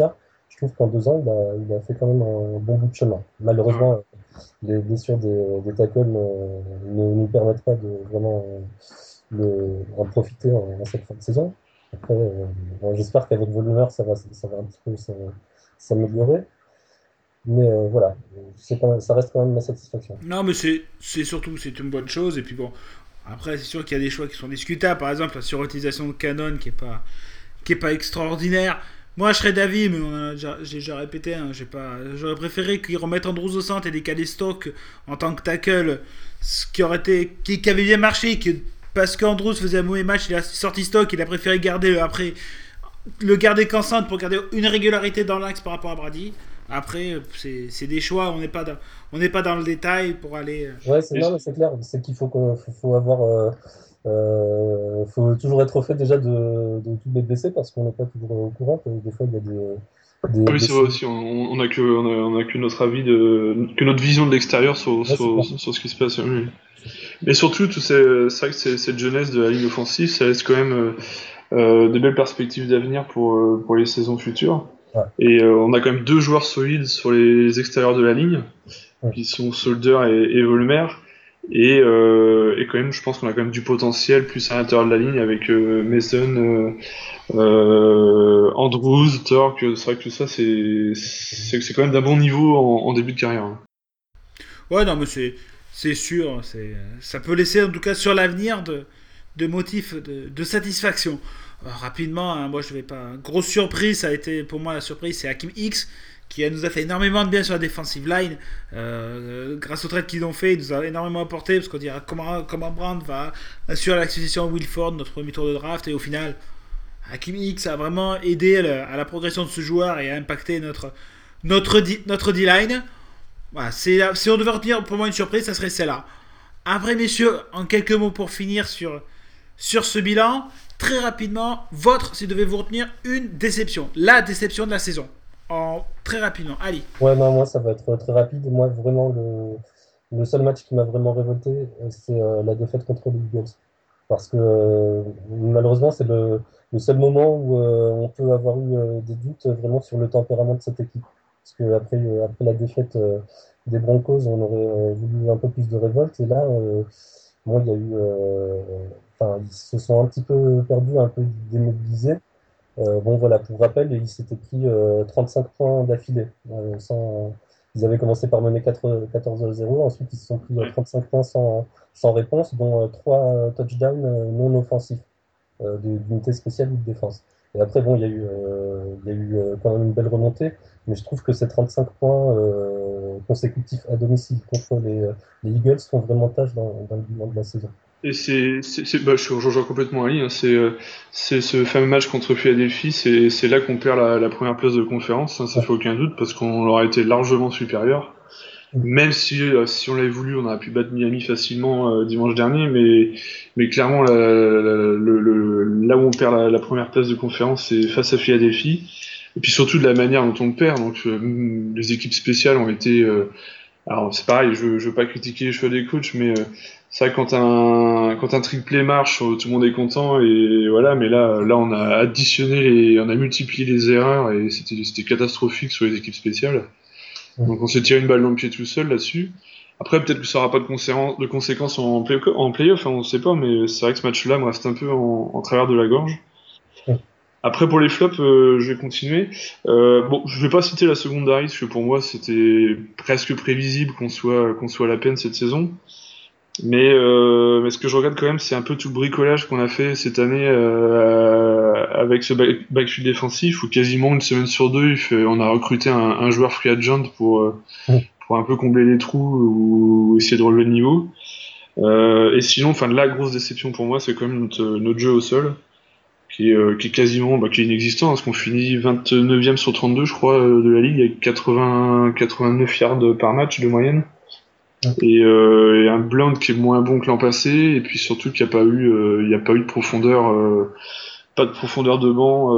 je trouve qu'en deux ans, il a, il a fait quand même un bon bout de chemin. Malheureusement, euh, les blessures des, des tackles euh, ne nous permettent pas de vraiment euh, le, en profiter en, en cette fin de saison. Après, euh, bon, j'espère qu'avec Volumer, ça va, ça va un petit peu ça- s'améliorer. Mais euh, voilà, c'est quand même- ça reste quand même ma satisfaction. Non, mais c'est, c'est surtout c'est une bonne chose. Et puis bon, après, c'est sûr qu'il y a des choix qui sont discutables. Par exemple, la surutilisation de Canon qui est pas, qui est pas extraordinaire. Moi, je serais d'avis, mais on a déjà, j'ai déjà répété. Hein, j'ai pas, j'aurais préféré qu'ils remettent Andrews au centre et décaler Stock en tant que tackle, ce qui aurait été, qui, qui avait bien marché. Qui, parce qu'Andrews faisait un mauvais match, il a sorti Stock, il a préféré garder après le garder qu'en centre pour garder une régularité dans l'axe par rapport à Brady. Après, c'est, c'est des choix, on n'est pas dans, on n'est pas dans le détail pour aller. Ouais, c'est, non, mais c'est clair, c'est qu'il faut, qu'on- faut, faut avoir. Euh, euh, faut toujours être au fait déjà de, de tous les blessés parce qu'on n'est pas toujours au courant. Que des fois, il y a des, des Oui, c'est vrai blessés. aussi, on, on a que, on a, on a que notre avis de, que notre vision de l'extérieur sur, Ouais, c'est sur, clair. sur ce qui se passe. Oui. Mais surtout, tout ces- c'est vrai que c'est- cette jeunesse de la ligne offensive, ça laisse quand même euh, euh, de belles perspectives d'avenir pour, euh, pour les saisons futures. Ouais. Et euh, on a quand même deux joueurs solides sur les extérieurs de la ligne, Ouais. qui sont Solder et, et Volmer. Et, euh, et quand même, je pense qu'on a quand même du potentiel plus à l'intérieur de la ligne avec euh, Mason, euh, euh, Andrews, Torque. C'est vrai que tout ça, c'est c'est c'est quand même d'un bon niveau en, en début de carrière. Hein. Ouais, non, mais c'est, c'est sûr. C'est, ça peut laisser, en tout cas, sur l'avenir, de, de motifs de, de satisfaction. Alors, rapidement, hein, moi, je vais pas. Grosse surprise, ça a été pour moi la surprise, c'est Hakim X qui nous a fait énormément de bien sur la defensive line. Euh, grâce aux trades qu'ils ont fait, il nous a énormément apporté parce qu'on dira comment, comment Brand va assurer la succession à Wilford, notre premier tour de draft, et au final, Hakim X a vraiment aidé à la, à la progression de ce joueur et a impacté notre, notre, notre D-line. Voilà, c'est, si on devait retenir pour moi une surprise, ça serait celle-là. Après, messieurs, en quelques mots pour finir sur, sur ce bilan, très rapidement, votre, si vous devez vous retenir une déception, la déception de la saison. En, très rapidement, Ali. Ouais, non, moi, ça va être très rapide. Moi, vraiment, le, le seul match qui m'a vraiment révolté, euh, c'est euh, la défaite contre les Eagles. Parce que euh, malheureusement, c'est le, le seul moment où euh, on peut avoir eu euh, des doutes euh, vraiment sur le tempérament de cette équipe. Parce que après, euh, après la défaite euh, des Broncos, on aurait euh, voulu un peu plus de révolte. Et là, euh, bon, il y a eu. euh, Enfin, ils se sont un petit peu perdus, un peu démobilisés. Euh, bon, voilà, pour rappel, ils s'étaient pris euh, trente-cinq points d'affilée. Euh, sans... Ils avaient commencé par mener quatre quatorze à zéro, ensuite ils se sont pris euh, trente-cinq points sans, sans réponse, dont euh, trois touchdowns euh, non offensifs euh, de- d'unité spéciale ou de défense. Et après, bon, il y a eu, euh, il y a eu euh, quand même une belle remontée, mais je trouve que ces trente-cinq points euh, consécutifs à domicile contre les, les Eagles font vraiment tâche dans, dans le bilan de la saison. Et c'est, c'est, c'est- bah, je rejoins complètement Ali. Hein, c'est, euh, c'est ce fameux match contre Philadelphie, c'est, c'est là qu'on perd la, la première place de conférence. Hein, ça Ouais. fait aucun doute parce qu'on leur a été largement supérieur. Mm. Même si, euh, si on l'avait voulu, on aurait pu battre Miami facilement euh, dimanche dernier, mais, mais clairement, la- la- la- le, le- là où on perd la, la première place de conférence, c'est face à Philadelphie. Et puis surtout de la manière dont on le perd. Donc, euh, les équipes spéciales ont été. Euh, alors c'est pareil, je, je veux pas critiquer les choix des coachs, mais euh, c'est vrai que quand un quand un triplé marche, euh, tout le monde est content et voilà. Mais là, là, on a additionné, les, on a multiplié les erreurs et c'était c'était catastrophique sur les équipes spéciales. Mm. Donc on s'est tiré une balle dans le pied tout seul là-dessus. Après, peut-être que ça aura pas de, conséren- de conséquences en, play- en playoff, hein, on sait pas, mais c'est vrai que ce match-là me reste un peu en, en travers de la gorge. Mm. Après, pour les flops, euh, je vais continuer. Euh, bon, je vais pas citer la secondary, parce que pour moi, c'était presque prévisible qu'on soit, qu'on soit à la peine cette saison. Mais, euh, mais ce que je regarde quand même, c'est un peu tout le bricolage qu'on a fait cette année euh, avec ce back- backfield défensif, où quasiment une semaine sur deux, il fait- on a recruté un, un joueur free agent pour, euh, Mm. pour un peu combler les trous ou essayer de relever le niveau. Euh, et sinon, enfin, la grosse déception pour moi, c'est quand même notre, notre jeu au sol qui est, euh, qui est quasiment bah, qui est inexistant, parce qu'on finit vingt-neuvième sur trente-deux, je crois, euh, de la ligue, avec quatre-vingts, quatre-vingt-neuf yards par match de moyenne. Ouais. Et, euh, et un Blount qui est moins bon que l'an passé, et puis surtout qu'il n'y a pas eu, euh, il y a pas eu de profondeur, euh, pas de profondeur de banc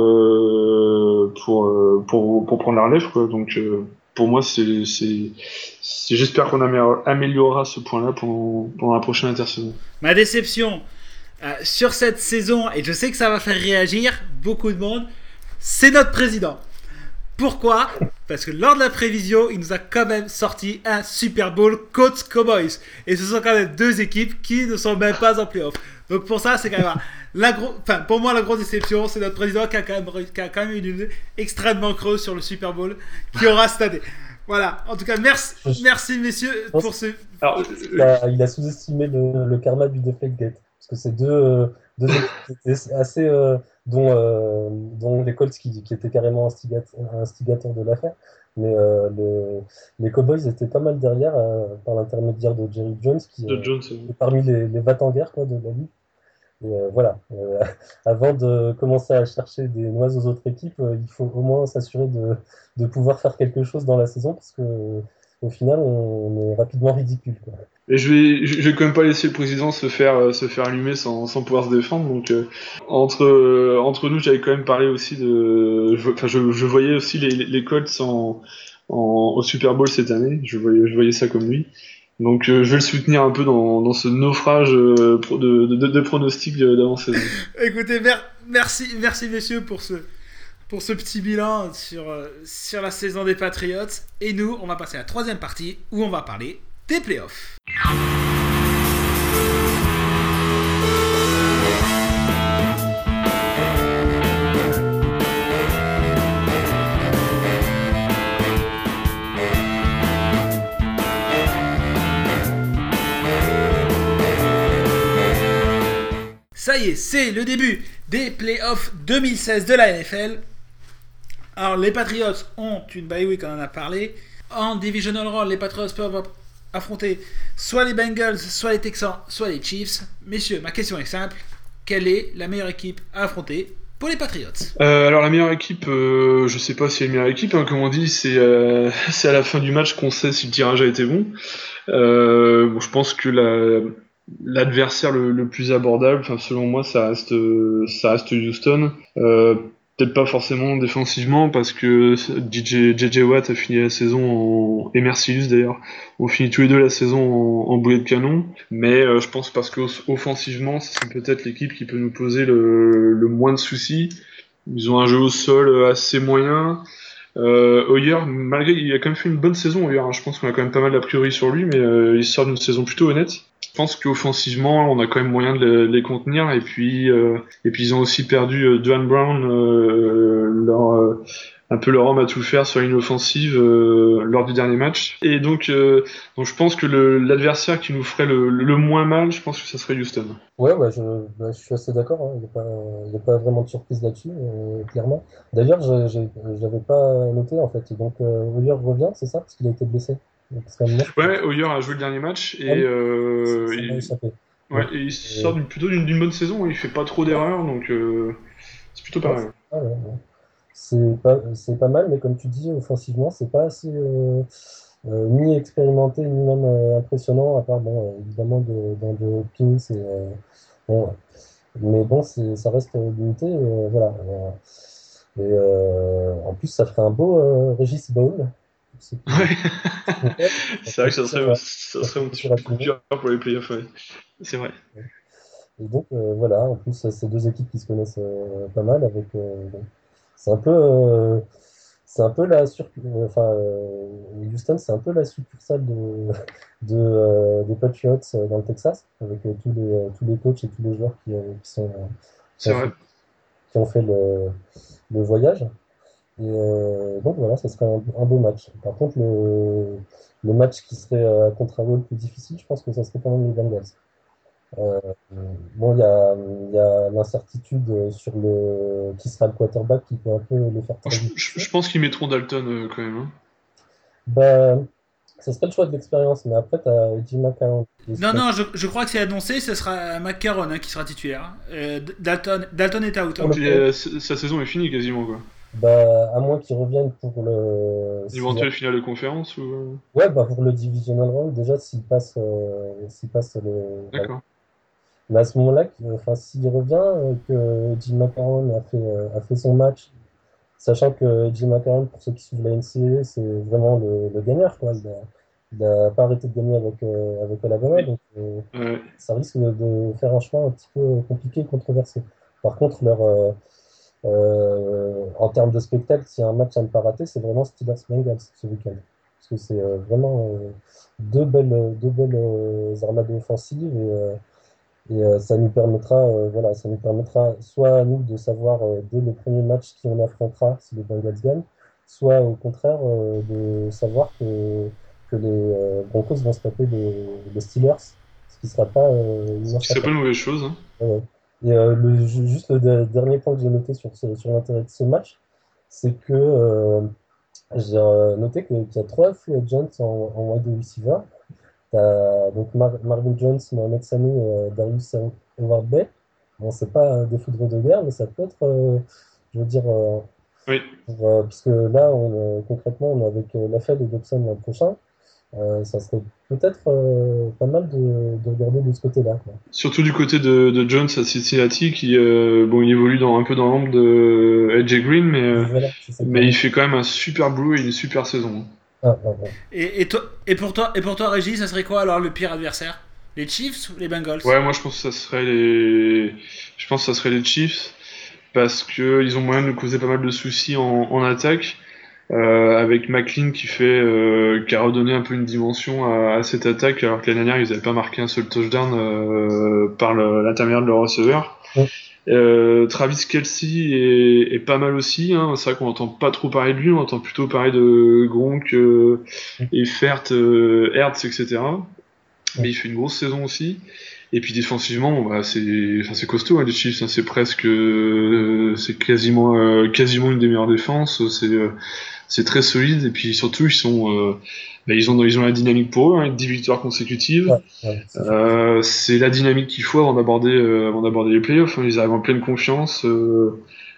euh, pour, euh, pour pour prendre la relève, quoi. Donc euh, pour moi, c'est c'est, c'est j'espère qu'on améliore- améliorera ce point-là pendant pendant la prochaine intersaison. Ma déception euh, sur cette saison, et je sais que ça va faire réagir beaucoup de monde, c'est notre président. Pourquoi ? Parce que lors de la prévision, il nous a quand même sorti un Super Bowl Colts Cowboys. Et ce sont quand même deux équipes qui ne sont même pas en playoff. Donc pour ça, c'est quand même la gros... enfin, pour moi, la grosse déception, c'est notre président qui a quand même, qui a quand même une idée extrêmement creuse sur le Super Bowl qui aura cette année. Voilà. En tout cas, merci, merci messieurs pour ce. Alors, Il a, il a sous-estimé le, le karma du Deflategate. Parce que c'est deux, euh, deux équipes qui étaient assez. Euh, dont, euh, dont les Colts qui, qui étaient carrément instigat- instigateurs de l'affaire. Mais euh, le, les Cowboys étaient pas mal derrière euh, par l'intermédiaire de Jerry Jones, qui de euh, Jones. est parmi les, les vats en guerre quoi, de la ligue. Et euh, voilà, euh, avant de commencer à chercher des noises aux autres équipes, euh, il faut au moins s'assurer de, de pouvoir faire quelque chose dans la saison, parce que euh, au final, on est rapidement ridicule, quoi. Et je vais, je vais quand même pas laisser le président se faire, euh, se faire allumer sans, sans pouvoir se défendre. Donc euh, entre, euh, entre nous, j'avais quand même parlé aussi de, je, enfin, je, je voyais aussi les, les Colts en, en, au Super Bowl cette année. Je voyais, je voyais ça comme lui. Donc euh, je vais le soutenir un peu dans, dans ce naufrage euh, pro- de, de, de, de pronostics d'avant-saison. Écoutez, mer- merci, merci messieurs pour ce, pour ce petit bilan sur, euh, sur la saison des Patriots. Et nous, on va passer à la troisième partie où on va parler des playoffs. Ça y est, c'est le début des playoffs deux mille seize de la N F L. Alors, les Patriots ont une bye week, on en a parlé. En Divisional Round, les Patriots peuvent affronter soit les Bengals, soit les Texans, soit les Chiefs. Messieurs, ma question est simple. Quelle est la meilleure équipe à affronter pour les Patriots ? Euh, alors la meilleure équipe, euh, je sais pas si c'est la meilleure équipe, hein, comme on dit, c'est euh, c'est à la fin du match qu'on sait si le tirage a été bon. Euh, bon je pense que la, l'adversaire le, le plus abordable, enfin selon moi, ça reste euh, ça reste Houston. Euh, peut-être pas forcément défensivement parce que J J, J J Watt a fini la saison en, et Mercilus d'ailleurs ont fini tous les deux la saison en, en boulet de canon, mais euh, je pense parce qu'offensivement c'est peut-être l'équipe qui peut nous poser le, le moins de soucis. Ils ont un jeu au sol assez moyen. Euh, Hoyer, malgré il a quand même fait une bonne saison Hoyer, hein. Je pense qu'on a quand même pas mal d'a priori sur lui, mais euh, il sort d'une saison plutôt honnête. Je pense qu'offensivement, on a quand même moyen de les, les contenir. Et puis, euh, et puis ils ont aussi perdu euh, Duane Brown, euh, leur, euh, un peu leur homme à tout faire sur une offensive euh, lors du dernier match. Et donc, euh, donc je pense que le, l'adversaire qui nous ferait le, le moins mal, je pense que ça serait Houston. Ouais, ouais, je, bah, je suis assez d'accord, hein. Il n'y a pas, il y a pas vraiment de surprise là-dessus, euh, clairement. D'ailleurs, je j'ai- je l'avais pas noté, en fait. Donc, euh, Hoyer revient, c'est ça? Parce qu'il a été blessé. Parce qu'à un moment, Ouais, Hoyer a joué le dernier match Ah et, oui, euh, ça m'a il, échappé. ouais, Donc, et il euh, sort d'une- plutôt d'une, d'une bonne saison. Il fait pas trop d'erreurs, donc euh, c'est plutôt pas ouais, mal. c'est ah ouais, ouais. C'est pas, c'est pas mal, mais comme tu dis, offensivement, c'est pas assez euh, euh, ni expérimenté, ni même euh, impressionnant, à part, bon, euh, évidemment, de, dans de Hopkins. Et, euh, bon, ouais. Mais bon, c'est, ça reste euh, limité. Et, euh, voilà. Euh, Et euh, en plus, ça ferait un beau euh, Regis Bowl. C'est qui- Ouais. c'est qui fait, ça C'est ferait vrai que ça plaisir serait, à- ça ça serait ferait un petit plaisir à tout coup le de monde. cœur pour les playoffs, ouais. C'est vrai. Et donc, euh, voilà, en plus, c'est deux équipes qui se connaissent euh, pas mal. Avec, euh, bon, c'est un peu, euh, c'est un peu la sur, euh, enfin, euh, Houston, c'est un peu la succursale de, de, euh, des Patriots euh, dans le Texas, avec euh, tous les, euh, tous les coachs et tous les joueurs qui, euh, qui sont, euh, qui C'est ont fait, vrai. qui ont fait le, le voyage. Et euh, donc voilà, ce serait un, un beau match. Par contre, le, le match qui serait euh, à contrario le plus difficile, je pense que ça serait quand même les Bengals. Euh, bon, il y a, il y a l'incertitude euh, sur le qui sera le quarterback qui peut un peu les faire Je, très vite. je- je pense qu'ils mettront Dalton euh, quand même, hein. Bah, ça serait le choix de l'expérience, mais après, tu as Jim McCarron. qui est Non, super- non, je, je crois que c'est annoncé, ce sera McCarron hein, qui sera titulaire. Euh, Dalton, Dalton est out. hein. Pour le Puis, coup, euh, sa sa saison est finie quasiment, quoi. bah, à moins qu'ils reviennent pour le. s'il y a- Éventuelle finale de conférence ou. euh, Ouais, bah, pour le Divisional Round, déjà, s'il passe, euh, s'il passe le. bah, D'accord. mais à ce moment-là, que- enfin, s'il revient, euh, que Jim McCarron a fait, euh, a fait son match, sachant que Jim McCarron, pour ceux qui suivent la N C A A, c'est vraiment le, le gagneur, quoi. Il a, il a pas arrêté de gagner avec, euh, avec Alabama, Oui. donc euh, Ouais. ça risque de, de faire un choix un petit peu compliqué et controversé. Par contre, leur, euh, euh, en termes de spectacle, s'il y a un match à ne pas rater, c'est vraiment Steelers-Bengals ce week-end. Parce que c'est euh, vraiment euh, deux belles, deux belles euh, armades offensives et, euh, et euh, ça nous permettra, euh, voilà, ça nous permettra soit à nous de savoir euh, dès le premier match qui on affrontera si les Bengals gagnent, soit au contraire euh, de savoir que, que les euh, Broncos vont se taper les, les Steelers, ce qui ne sera pas euh, une Ce qui serait pas une mauvaise chose. Hein. Ouais, ouais. Et euh, le, ju- juste le de- dernier point que j'ai noté sur, ce- sur l'intérêt de ce match, c'est que euh, j'ai euh, noté que- qu'il y a trois free agents en, en wide receiver. T'as donc Mar- Marvin Jones, Mohamed Sanu et euh, Darius Howard Bay. Bon, c'est pas euh, des foudres de guerre, mais ça peut être, euh, je veux dire, euh, Oui. pour, euh, parce que là, on, euh, concrètement, on est avec euh, Lafayette et Dobson l'an prochain. Euh, ça serait peut-être euh, pas mal de, de regarder de ce côté-là, quoi. Surtout du côté de, de Jones à Cincinnati, qui euh, bon, il évolue dans, un peu dans l'ombre de A J Green, mais, euh, Voilà, c'est ça que mais il j'avais- fait quand même un super boulot et une super saison. Ah, ah, ah. Et, et, toi, et, pour toi, et pour toi, Régis, ça serait quoi alors le pire adversaire? Les Chiefs ou les Bengals? Ouais, moi je pense que ça serait les, je pense que ça serait les Chiefs parce que ils ont moyen de nous causer pas mal de soucis en, en attaque. Euh, avec McLean qui fait, euh, qui a redonné un peu une dimension à, à cette attaque, alors que l'année dernière ils n'avaient pas marqué un seul touchdown euh, par le- l'intermédiaire de leur receveur. Ouais. Euh, Travis Kelce est, est pas mal aussi. Hein. C'est vrai qu'on n'entend pas trop parler de lui, on entend plutôt parler de Gronk euh, et Fert, euh, Ertz, et cetera. Mais il fait une grosse saison aussi. Et puis défensivement, bon, bah, c'est, enfin, c'est costaud hein, les Chiefs. Hein. C'est presque, euh, c'est quasiment, euh, quasiment une des meilleures défenses. C'est, euh, c'est très solide. Et puis surtout, ils sont, euh, bah, ils ont, ils ont la dynamique pour eux. Hein, dix victoires consécutives. Ouais, ouais, c'est Euh, c'est la dynamique qu'il faut avant d'aborder, euh, avant d'aborder les playoffs. Hein. Ils arrivent en pleine confiance. Euh,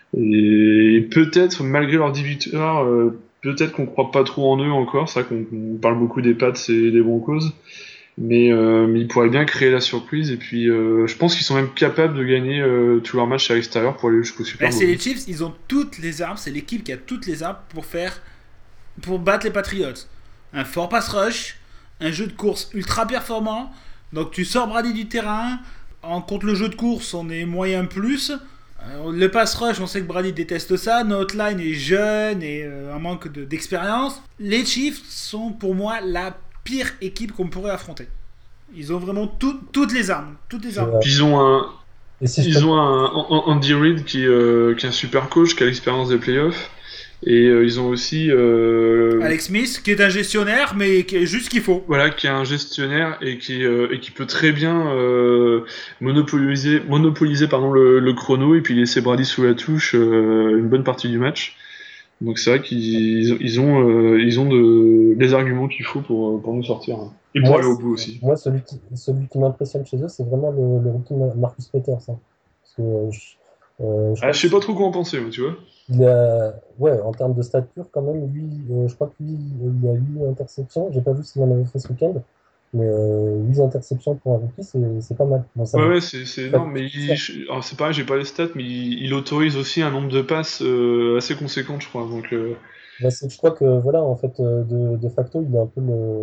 et peut-être, malgré leurs dix victoires, euh, peut-être qu'on croit pas trop en eux encore. C'est vrai qu'on, qu'on parle beaucoup des Pats et des Broncos. Mais, euh, mais ils pourraient bien créer la surprise. Et puis, euh, je pense qu'ils sont même capables de gagner euh, tous leurs matchs à l'extérieur pour aller jusqu'au Super Bah, Bowl. c'est les Chiefs, ils ont toutes les armes, c'est l'équipe qui a toutes les armes pour faire, pour battre les Patriots. Un fort pass rush, un jeu de course ultra performant. Donc tu sors Brady du terrain. En contre le jeu de course, on est moyen plus. Euh, le pass rush, on sait que Brady déteste ça. Notre line est jeune et euh, un manque de- d'expérience. Les Chiefs sont pour moi la pire équipe qu'on pourrait affronter. Ils ont vraiment tout- toutes les armes, toutes les armes. Ouais. Puis ils ont un, Et si je ils peux- ont un, un- Andy Reid qui, euh, qui est un super coach, qui a l'expérience des playoffs. Et euh, ils ont aussi, euh, Alex Smith, qui est un gestionnaire, mais qui est juste ce qu'il faut. voilà, qui est un gestionnaire et qui, euh, et qui peut très bien euh, monopoliser, monopoliser pardon, le, le chrono et puis laisser Brady sous la touche euh, une bonne partie du match. Donc c'est vrai qu'ils ont, ils ont, euh, ils ont de, les arguments qu'il faut pour, pour nous sortir. Hein. Et pour Moi, aller au c'est- bout aussi. moi, celui qui, celui qui m'impressionne chez eux, c'est vraiment le, le rookie Ma- Marcus Peters, hein. Parce que euh, je, euh, je Ah, crois je sais que pas trop quoi en penser, moi, tu vois. il a, ouais, en termes de stature, quand même, lui, euh, je crois que lui, il a huit interceptions. J'ai pas vu s'il en avait fait ce week-end, mais euh, huit interceptions pour un rookie, c'est c'est pas mal. Bon, ça Ouais, va. ouais, c'est c'est énorme, mais il, je- alors, c'est pareil, j'ai pas les stats, mais il, il autorise aussi un nombre de passes euh, assez conséquent, je crois. Donc, euh, Bah, c'est- je crois que voilà, en fait, euh, de, de facto, il est un peu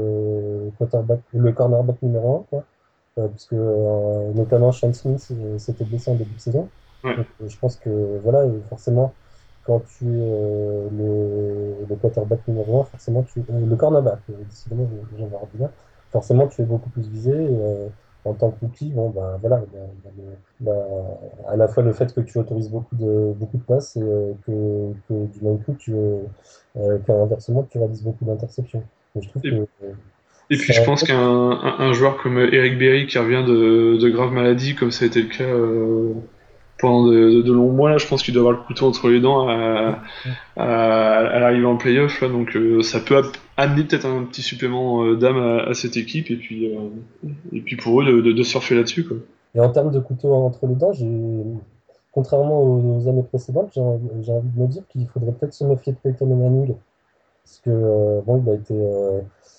le quarterback, le cornerback numéro un, quoi. Euh, parce que euh, notamment Sean Smith euh, s'était blessé en début de saison. Ouais. Donc, euh, je pense que voilà, et forcément, quand tu es euh, le, le quarterback numéro un, forcément tu euh, le cornerback, euh, décidément, je- j'en vais bien. Forcément, tu es beaucoup plus visé. Et, euh, en tant que rookie, bon, ben voilà, il y a- il y a le- la- à la fois le fait que tu autorises beaucoup de beaucoup de passes et euh, que, que du même coup, tu euh, euh, qu'inversement, tu réalises beaucoup d'interceptions. Donc, je trouve Et- que euh, Et puis c'est je un pense qu'un un, un joueur comme Eric Berry qui revient de, de graves maladies, comme ça a été le cas euh, pendant de, de- de longs mois, là, je pense qu'il doit avoir le couteau entre les dents à, à, à l'arrivée en playoff. Là, donc euh, ça peut ap- amener peut-être un petit supplément euh, d'âme à, à cette équipe et puis, euh, et puis pour eux de, de, de surfer là-dessus. Quoi. Et en termes de couteau entre les dents, j'ai, contrairement aux, aux années précédentes, j'ai envie, j'ai envie de me dire qu'il faudrait peut-être se méfier de Peyton Manning. Parce que, euh, bon, il a été, euh,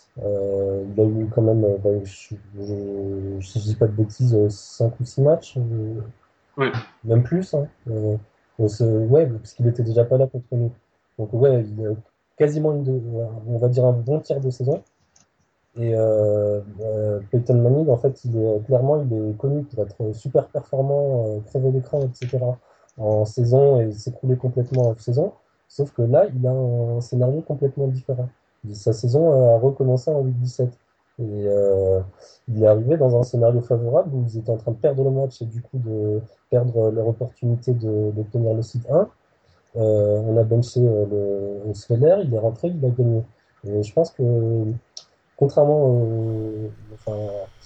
euh, il a eu quand même, euh, bah, je, je- si je dis pas de bêtises, euh, cinq ou six matchs, euh, Ouais. même plus, hein. Euh, on se- ouais, parce qu'il était déjà pas là contre nous. Donc, ouais, il a quasiment une, de- on va dire un bon tiers de saison. Et euh, euh, Peyton Manning, en fait, il est clairement, il est connu pour être super performant, euh, crever l'écran, et cetera en saison et s'écrouler complètement en saison. Sauf que là, il a un scénario complètement différent. Sa saison a recommencé en huit dix-sept. Et euh, il est arrivé dans un scénario favorable où ils étaient en train de perdre le match et du coup de perdre leur opportunité de- d'obtenir le site un. Euh, on a benché euh, le Osweiler, il est rentré, il a gagné. Et je pense que, contrairement au- enfin,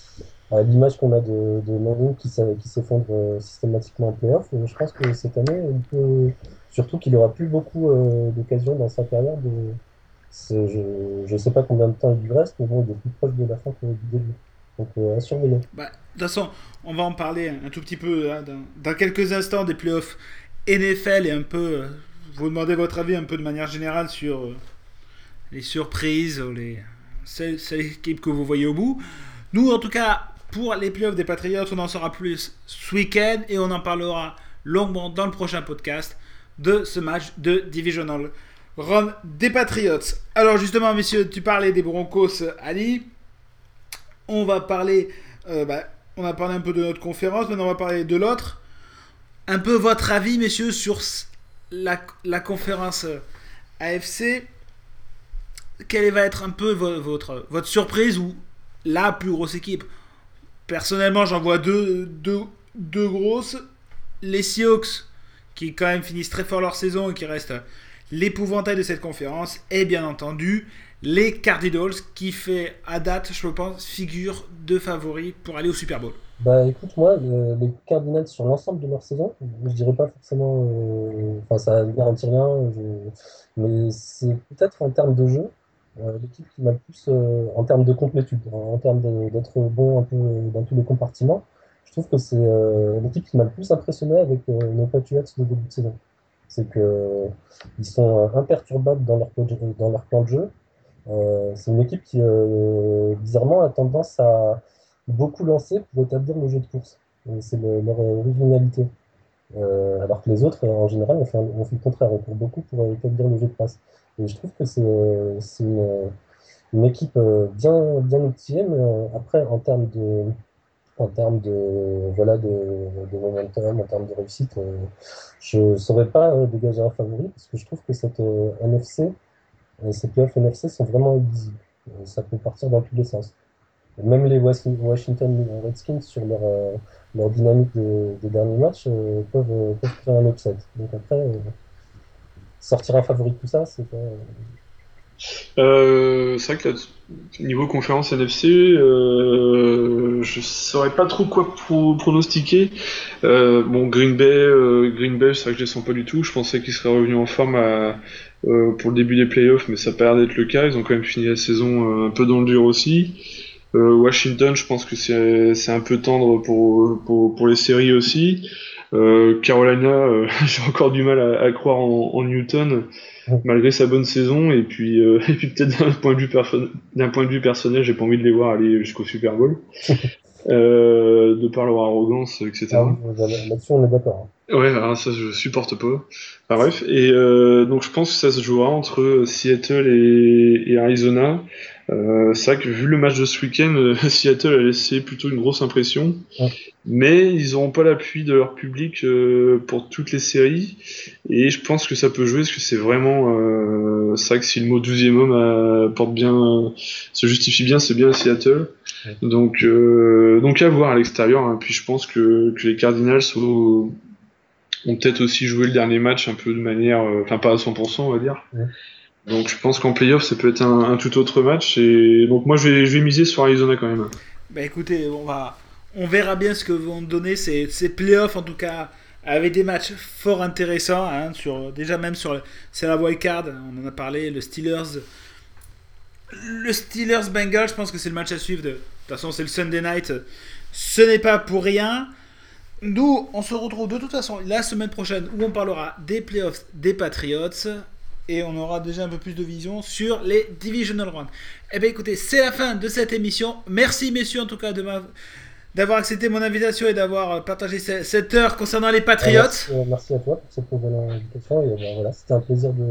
à l'image qu'on a de, de Manning qui, s'a- qui s'effondre euh, systématiquement en playoff, euh, je pense que cette année, il peut, surtout qu'il aura plus beaucoup euh, d'occasions dans sa carrière de. c'est- Je ne sais pas combien de temps il lui reste, mais bon, il est plus proche de la fin que du début. Donc euh, à surveiller. Bah, de toute façon, on va en parler un tout petit peu hein, dans, dans quelques instants des playoffs N F L et un peu, euh, vous demandez votre avis un peu de manière générale sur euh, les surprises, ou les celles, celles équipes que vous voyez au bout. Nous, en tout cas, pour les playoffs des Patriots, on en saura plus ce week-end et on en parlera longuement dans le prochain podcast de ce match de Divisional Round des Patriots. Alors justement, messieurs, tu parlais des Broncos, Ali. On va parler, euh, bah, on a parlé un peu de notre conférence, maintenant on va parler de l'autre. Un peu votre avis, messieurs, sur la, la conférence A F C. Quelle va être un peu vo- votre, votre surprise ou la plus grosse équipe? Personnellement, j'en vois deux, deux, deux grosses. Les Seahawks, qui quand même finissent très fort leur saison et qui restent l'épouvantail de cette conférence. Et bien entendu, les Cardinals, qui fait à date, je pense, figure de favoris pour aller au Super Bowl. Bah écoute, moi, le- les Cardinals sur l'ensemble de leur saison, je dirais pas forcément, euh, enfin ça ne garantit rien, je- mais c'est peut-être en termes de jeu, euh, l'équipe qui m'a le plus, euh, en termes de complétude, en, en termes de- d'être bon un peu dans tous les compartiments, je trouve que c'est euh, l'équipe qui m'a le plus impressionné avec euh, nos Patriots de début de saison. C'est que euh, ils sont euh, imperturbables dans leur, plan de- dans leur plan de jeu. Euh, c'est une équipe qui, euh, bizarrement, a tendance à beaucoup lancer pour établir le jeu de course. Euh, C'est le- leur originalité. Euh, alors que les autres, euh, en général, ont fait, ont fait le contraire, on court beaucoup pour euh, établir le jeu de passe. Et je trouve que c'est euh, c'est une, une équipe euh, bien, bien outillée, mais euh, après, en termes de, en termes de, voilà, de, de momentum, en termes de réussite, euh, je ne saurais pas euh, dégager un favori, parce que je trouve que cette euh, N F C, euh, ces playoffs N F C sont vraiment illisibles. Euh, Ça peut partir dans tous les sens. Même les Washing- Washington Redskins, sur leur, euh, leur dynamique de- des derniers matchs, euh, peuvent, euh, peuvent créer un upset. Donc après, euh, sortir un favori de tout ça, c'est pas. Euh, c'est vrai que là, niveau conférence N F C, euh, je saurais pas trop quoi pro- pronostiquer. Euh, bon, Green Bay, euh, Green Bay, c'est vrai que je les sens pas du tout. Je pensais qu'ils seraient revenus en forme à- euh, pour le début des playoffs, mais ça a pas l'air d'être le cas. Ils ont quand même fini la saison euh, un peu dans le dur aussi. Euh, Washington, je pense que c'est c'est un peu tendre pour, pour, pour les séries aussi. Euh, Carolina, euh, j'ai encore du mal à, à croire en, en Newton malgré sa bonne saison. Et puis, euh, et puis peut-être d'un point de vue perso- d'un point de vue personnel, j'ai pas envie de les voir aller jusqu'au Super Bowl, euh, de par leur arrogance, Ah oui, et cetera. là- là-dessus, on est d'accord. Ouais, alors ça je supporte pas. Enfin bref, et euh, donc je pense que ça se jouera entre Seattle et, et Arizona. Euh, c'est vrai que vu le match de ce week-end, euh, Seattle a laissé plutôt une grosse impression, Hein. mais ils n'auront pas l'appui de leur public euh, pour toutes les séries, et je pense que ça peut jouer parce que c'est vraiment, euh, c'est vrai que si le mot douzième homme euh, porte bien, euh, se justifie bien, c'est bien Seattle. Ouais. Donc, euh, donc à voir à l'extérieur. Hein. Puis je pense que, que les Cardinals sont ont peut-être aussi joué le dernier match un peu de manière, euh, enfin pas à cent pour cent on va dire. Ouais. Donc je pense qu'en playoff ça peut être un, un tout autre match et donc moi je vais, je vais miser sur Arizona quand même. Bah écoutez, on va, on verra bien ce que vont donner ces, ces playoffs en tout cas, avec des matchs fort intéressants. Hein, sur, déjà même sur, c'est la wild card, on en a parlé, le Steelers, le Steelers Bengals, je pense que c'est le match à suivre. De, de toute façon, c'est le Sunday Night. Ce n'est pas pour rien. Nous, on se retrouve de toute façon la semaine prochaine où on parlera des playoffs des Patriots et on aura déjà un peu plus de vision sur les Divisional Rounds. Eh bien écoutez, c'est la fin de cette émission. Merci messieurs en tout cas de ma... d'avoir accepté mon invitation et d'avoir partagé cette heure concernant les Ah, Patriots. merci, euh, merci à toi pour cette nouvelle invitation. Et ben, voilà, c'était un plaisir de,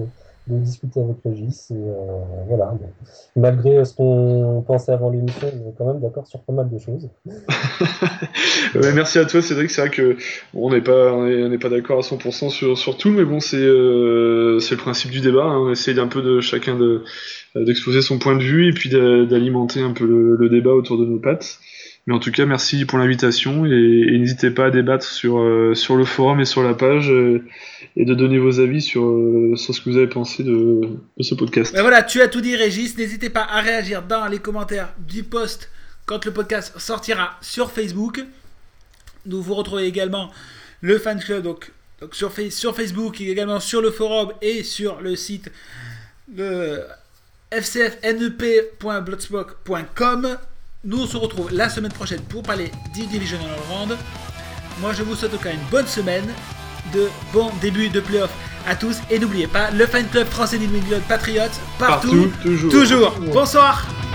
de discuter avec Régis. Et, euh, voilà. Donc, malgré ce qu'on pensait avant l'émission, on est quand même d'accord sur pas mal de choses. Ouais, merci à toi, Cédric. C'est vrai que bon, on n'est pas, on est, on n'est pas d'accord à cent pour cent sur, sur tout, mais bon, c'est, euh, c'est le principe du débat. Hein. On essaye un peu de chacun de, d'exposer son point de vue et puis d'a- d'alimenter un peu le, le débat autour de nos pattes. Mais en tout cas, merci pour l'invitation et, et n'hésitez pas à débattre sur, euh, sur le forum et sur la page euh, et de donner vos avis sur, euh, sur ce que vous avez pensé de, de ce podcast. Ben voilà, tu as tout dit, Régis. N'hésitez pas à réagir dans les commentaires du post quand le podcast sortira sur Facebook. Nous vous retrouvez également le fan club donc, donc sur, sur Facebook, également sur le forum et sur le site de f c f n e p point blogspot point com. Nous on se retrouve la semaine prochaine pour parler du Divisional Round. Moi je vous souhaite quand même une bonne semaine, de bons débuts de playoff à tous et n'oubliez pas le fan club français des New England Patriots partout, Partout, toujours. toujours. Bonsoir.